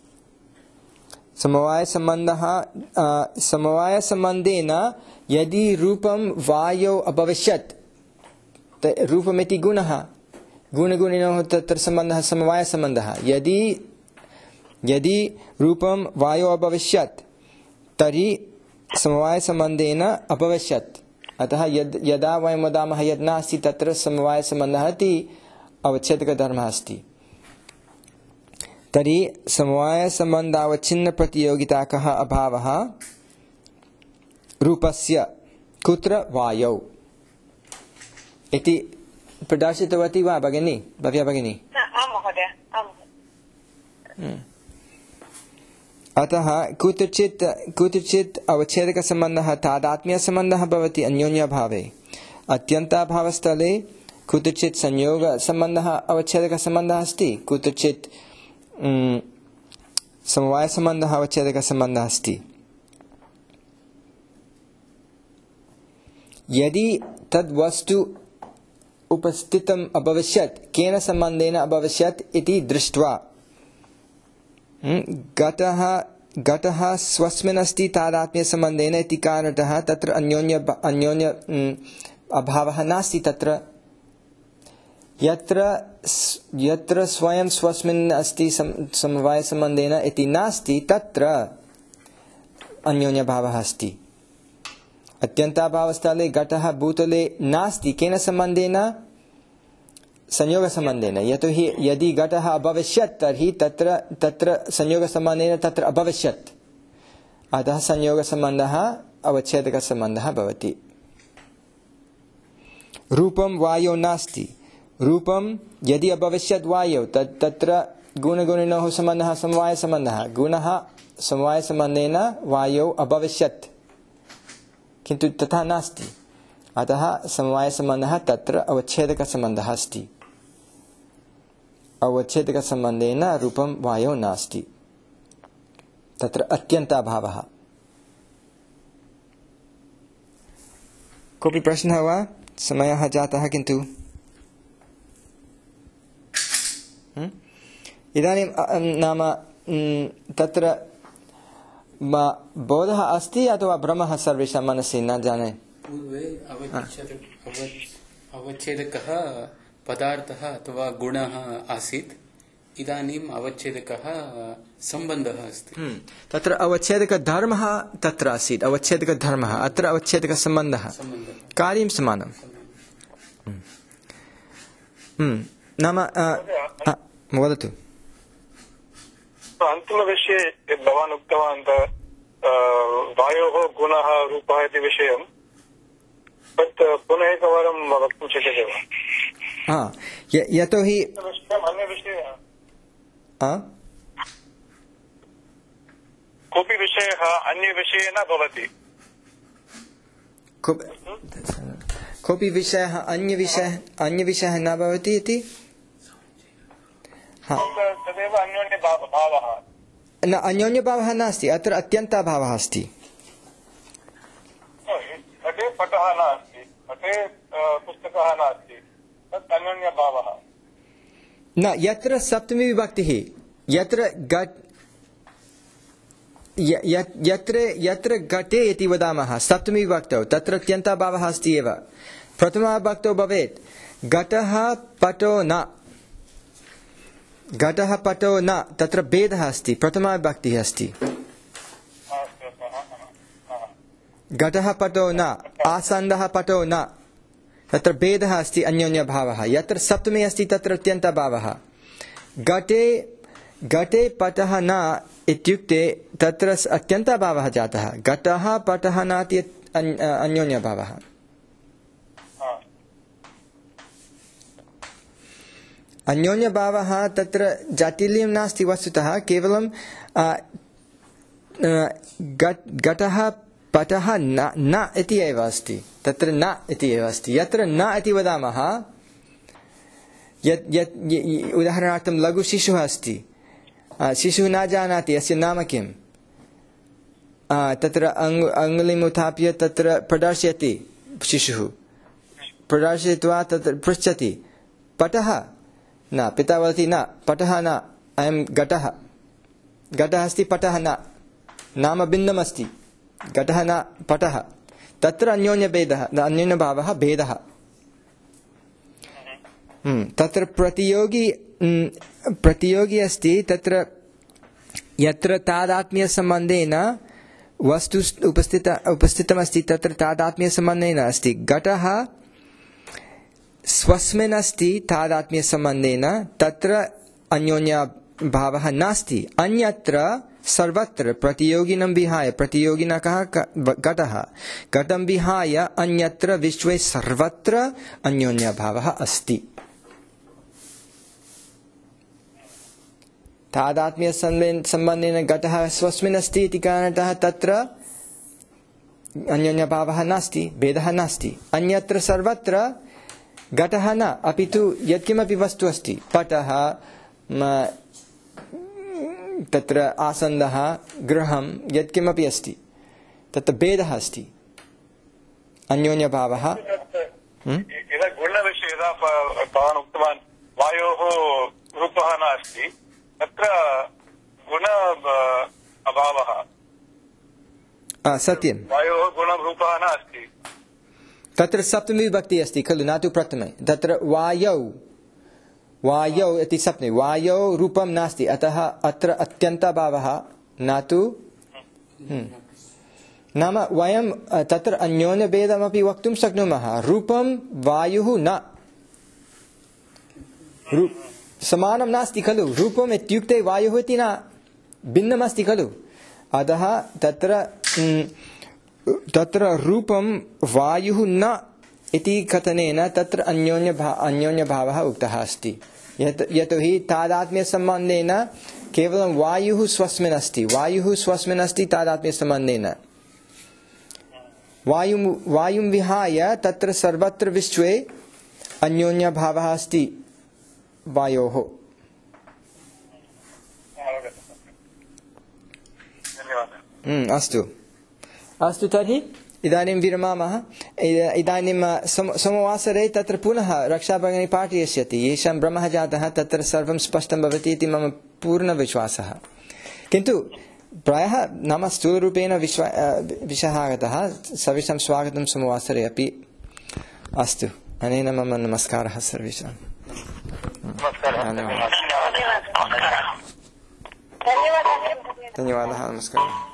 समवाय संबंधः समवाय संबंधेन यदि रूपं वायौ अभविष्यत् रूपमिति गुणः गुणगुणिनोः तत्र संबंधः समवाय संबंधः यदि यदि रूपं वायौ अभविष्यत् तर्हि समवाय संबंधेन अभविष्यत् अतः यद् यदा वयं वदामः यद् नास्ति तत्र समवाय संबंधः इति अवच्छेदकधर्मः अस्ति तर्हि समवाय संबंधावच्छिन्न प्रतियोगिताकः अभावः रूपस्य कुत्र वायौ इति प्रदर्शितवती वा भगिनी भव्या भगिनी अतः कुत्रचित् कुत्रचित् अवच्छेदकसम्बन्धः तादात्म्यसम्बन्धः भवति अन्योन्यभावे अत्यन्ताभावस्थले कुत्रचित् संयोगसम्बन्धः अवच्छेदकसम्बन्धः अस्ति कुत्रचित् समवायसम्बन्धः अवच्छेदकसम्बन्धः अस्ति यदि तद्वस्तु उपस्थितम् अभविष्यत् केन सम्बन्धेन अभविष्यत् इति दृष्ट्वा घटः घटः स्वस्मिन् अस्ति तादात्म्यसम्बन्धेन इति कारणतः तत्र अन्योन्य अन्योन्य अभावः नास्ति तत्र यत्र यत्र स्वयं स्वस्मिन् अस्ति समवायसम्बन्धेन इति नास्ति तत्र अन्योन्यभावः अस्ति अत्यन्ताभावस्थले घटः भूतले नास्ति केन सम्बन्धेन संयोगसम्बन्धेन यतोहि यदि घटः अभविष्यत् तर्हि तत्र तत्र संयोगसम्बन्धेन तत्र अभविष्यत् अतः संयोगसम्बन्धः अवच्छेदकसम्बन्धः भवति रूपं वायौ नास्ति रूपं यदि अभविष्यत् वायौ तत् तत्र गुणगुणिनोः सम्बन्धः समवायसम्बन्धः गुणः समवायसम्बन्धेन वायौ अभविष्यत् किन्तु तथा नास्ति अतः समवायसम्बन्धः तत्र अवच्छेदकसम्बन्धः अस्ति अवच्छेदकसम्बन्धेन रूपं वायौ नास्ति तत्र अत्यन्ताभावः कोऽपि प्रश्नः वा समयः जातः किन्तु इदानीं नाम तत्र बोधः अस्ति अथवा भ्रमः सर्वेषां मनसि न जाने पूर्वे अवच्छेदकः पदार्थः अथवा गुणः आसीत् इदानीम् अवच्छेदकः सम्बन्धः अस्ति तत्र अवच्छेदकधर्मः तत्र आसीत् अवच्छेदकधर्मः अत्र अवच्छेदकसम्बन्धः कार्यं समानं नाम वदतु अन्तिमविषये यद् भवान् उक्तवान् वायोः गुणः रूपः इति विषयं तत् पुनः एकवारं वक्तुं शक्यते वा यतोहि अन्यविषये कोऽपि विषयः अन्यविषये न भवति कोऽपि विषयः अन्यविषयः अन्यविषयः न भवति इति तदेव अन्योन्यभावः न अन्योन्यभावः नास्ति अत्र अत्यन्ताभावः अस्ति घटे पटः नास्ति घटे पुस्तकः नास्ति तत् अन्योन्यभावः न यत्र सप्तमी विभक्तिः यत्र घट यत्र यत्र घटे इति वदामः सप्तमी विभक्तौ तत्र त्यन्ताभावः अस्ति एव। प्रथमा विभक्तौ भवेत् घटः पटो न, घटः पटो न, तत्र भेदः अस्ति, प्रथमा विभक्तिः अस्ति। घटः पटो न, आसन्दः पटो न, तत्र भेदः अस्ति, अन्योन्यभावः। यत्र सप्तमी अस्ति तत्र त्यन्ताभावः। घटे घटे पटः न इत्युक्ते तत्र अत्यन्ताभावः जातः। घटः पटः न इति अन्योन्यभावः। अन्योन्यभावः तत्र जाटिल्यं नास्ति वस्तुतः, केवलं घटः पटः न न इति एव अस्ति, तत्र न इति एव अस्ति। यत्र न इति वदामः, यत् यत् उदाहरणार्थं लघुशिशुः अस्ति, शिशुः न जानाति अस्य नाम किं, तत्र अङ्गुलीम् उत्थाप्य तत्र प्रदर्शयति, शिशुः प्रदर्शयित्वा तत्र पृच्छति पटः न, पिता वदति न पटः न, अयं घटः, घटः अस्ति पटः न, नाम भिन्नमस्ति, घटः न पटः, तत्र अन्योन्यभेदः, अन्योन्यभावः भेदः। तत्र प्रतियोगी प्रतियोगी अस्ति, तत्र यत्र तादात्म्यसम्बन्धेन वस्तु उपस्थित उपस्थितमस्ति तत्र तादात्म्यसम्बन्धेन अस्ति। घटः स्वस्मिन् अस्ति तादात्म्यसम्बन्धेन, तत्र अन्योन्यभावः नास्ति। अन्यत्र सर्वत्र प्रतियोगिनं विहाय, प्रतियोगिनः कः घटः, घटं विहाय अन्यत्र विश्वे सर्वत्र अन्योन्यभावः अस्ति। तादात्म्यसम्बन्धेन घटः स्वस्मिन् अस्ति इति कारणतः तत्र अन्योन्यभावः नास्ति, भेदः नास्ति। अन्यत्र सर्वत्र घटः न, अपि तु यत्किमपि वस्तु अस्ति, पटः, तत्र आसन्दः, गृहं, यत्किमपि अस्ति, तत्र भेदः अस्ति, अन्योन्यभावः। यदा गुणविषये यदा भवान् उक्तवान् वायोः रूपः नास्ति, तत्र गुण अभावः, सत्यं, वायोः गुणरूपः नास्ति। तत्र सप्तमी विभक्तिः अस्ति खलु, न तु प्रथमे। तत्र वायौ वायौ इति सप्तमी, वायौ रूपं नास्ति, अतः अत्र अत्यन्ताभावः न तु। नाम वयं तत्र अन्योन्यभेदमपि वक्तुं शक्नुमः। रूपं वायुः न, समानं नास्ति खलु, रूपम् इत्युक्ते वायुः इति न, भिन्नमस्ति खलु। अतः तत्र तत्र रूपं वायुः न इति कथनेन तत्र अन्योन्यभा अन्योन्यभावः उक्तः अस्ति। यत् यतोहि तादात्म्यसम्बन्धेन केवलं वायुः स्वस्मिन् अस्ति, वायुः स्वस्मिन् अस्ति तादात्म्यसम्बन्धेन। वायुं वायुं विहाय तत्र सर्वत्र विश्वे अन्योन्यभावः अस्ति वायोः। अस्तु अस्तु तर्हि इदानीं विरमामः। इदानीं सोमवासरे तत्र पुनः रक्षाभगिनी पाठयिष्यति। येषां भ्रमः जातः तत्र सर्वं स्पष्टं भवति इति मम पूर्णविश्वासः। किन्तु प्रायः नाम स्थूलरूपेण विश्वा विषयः आगतः। सर्वेषां स्वागतं सोमवासरे अपि। अस्तु, अनेन मम नमस्कारः सर्वेषां। धन्यवादः। धन्यवादः, नमस्कारः।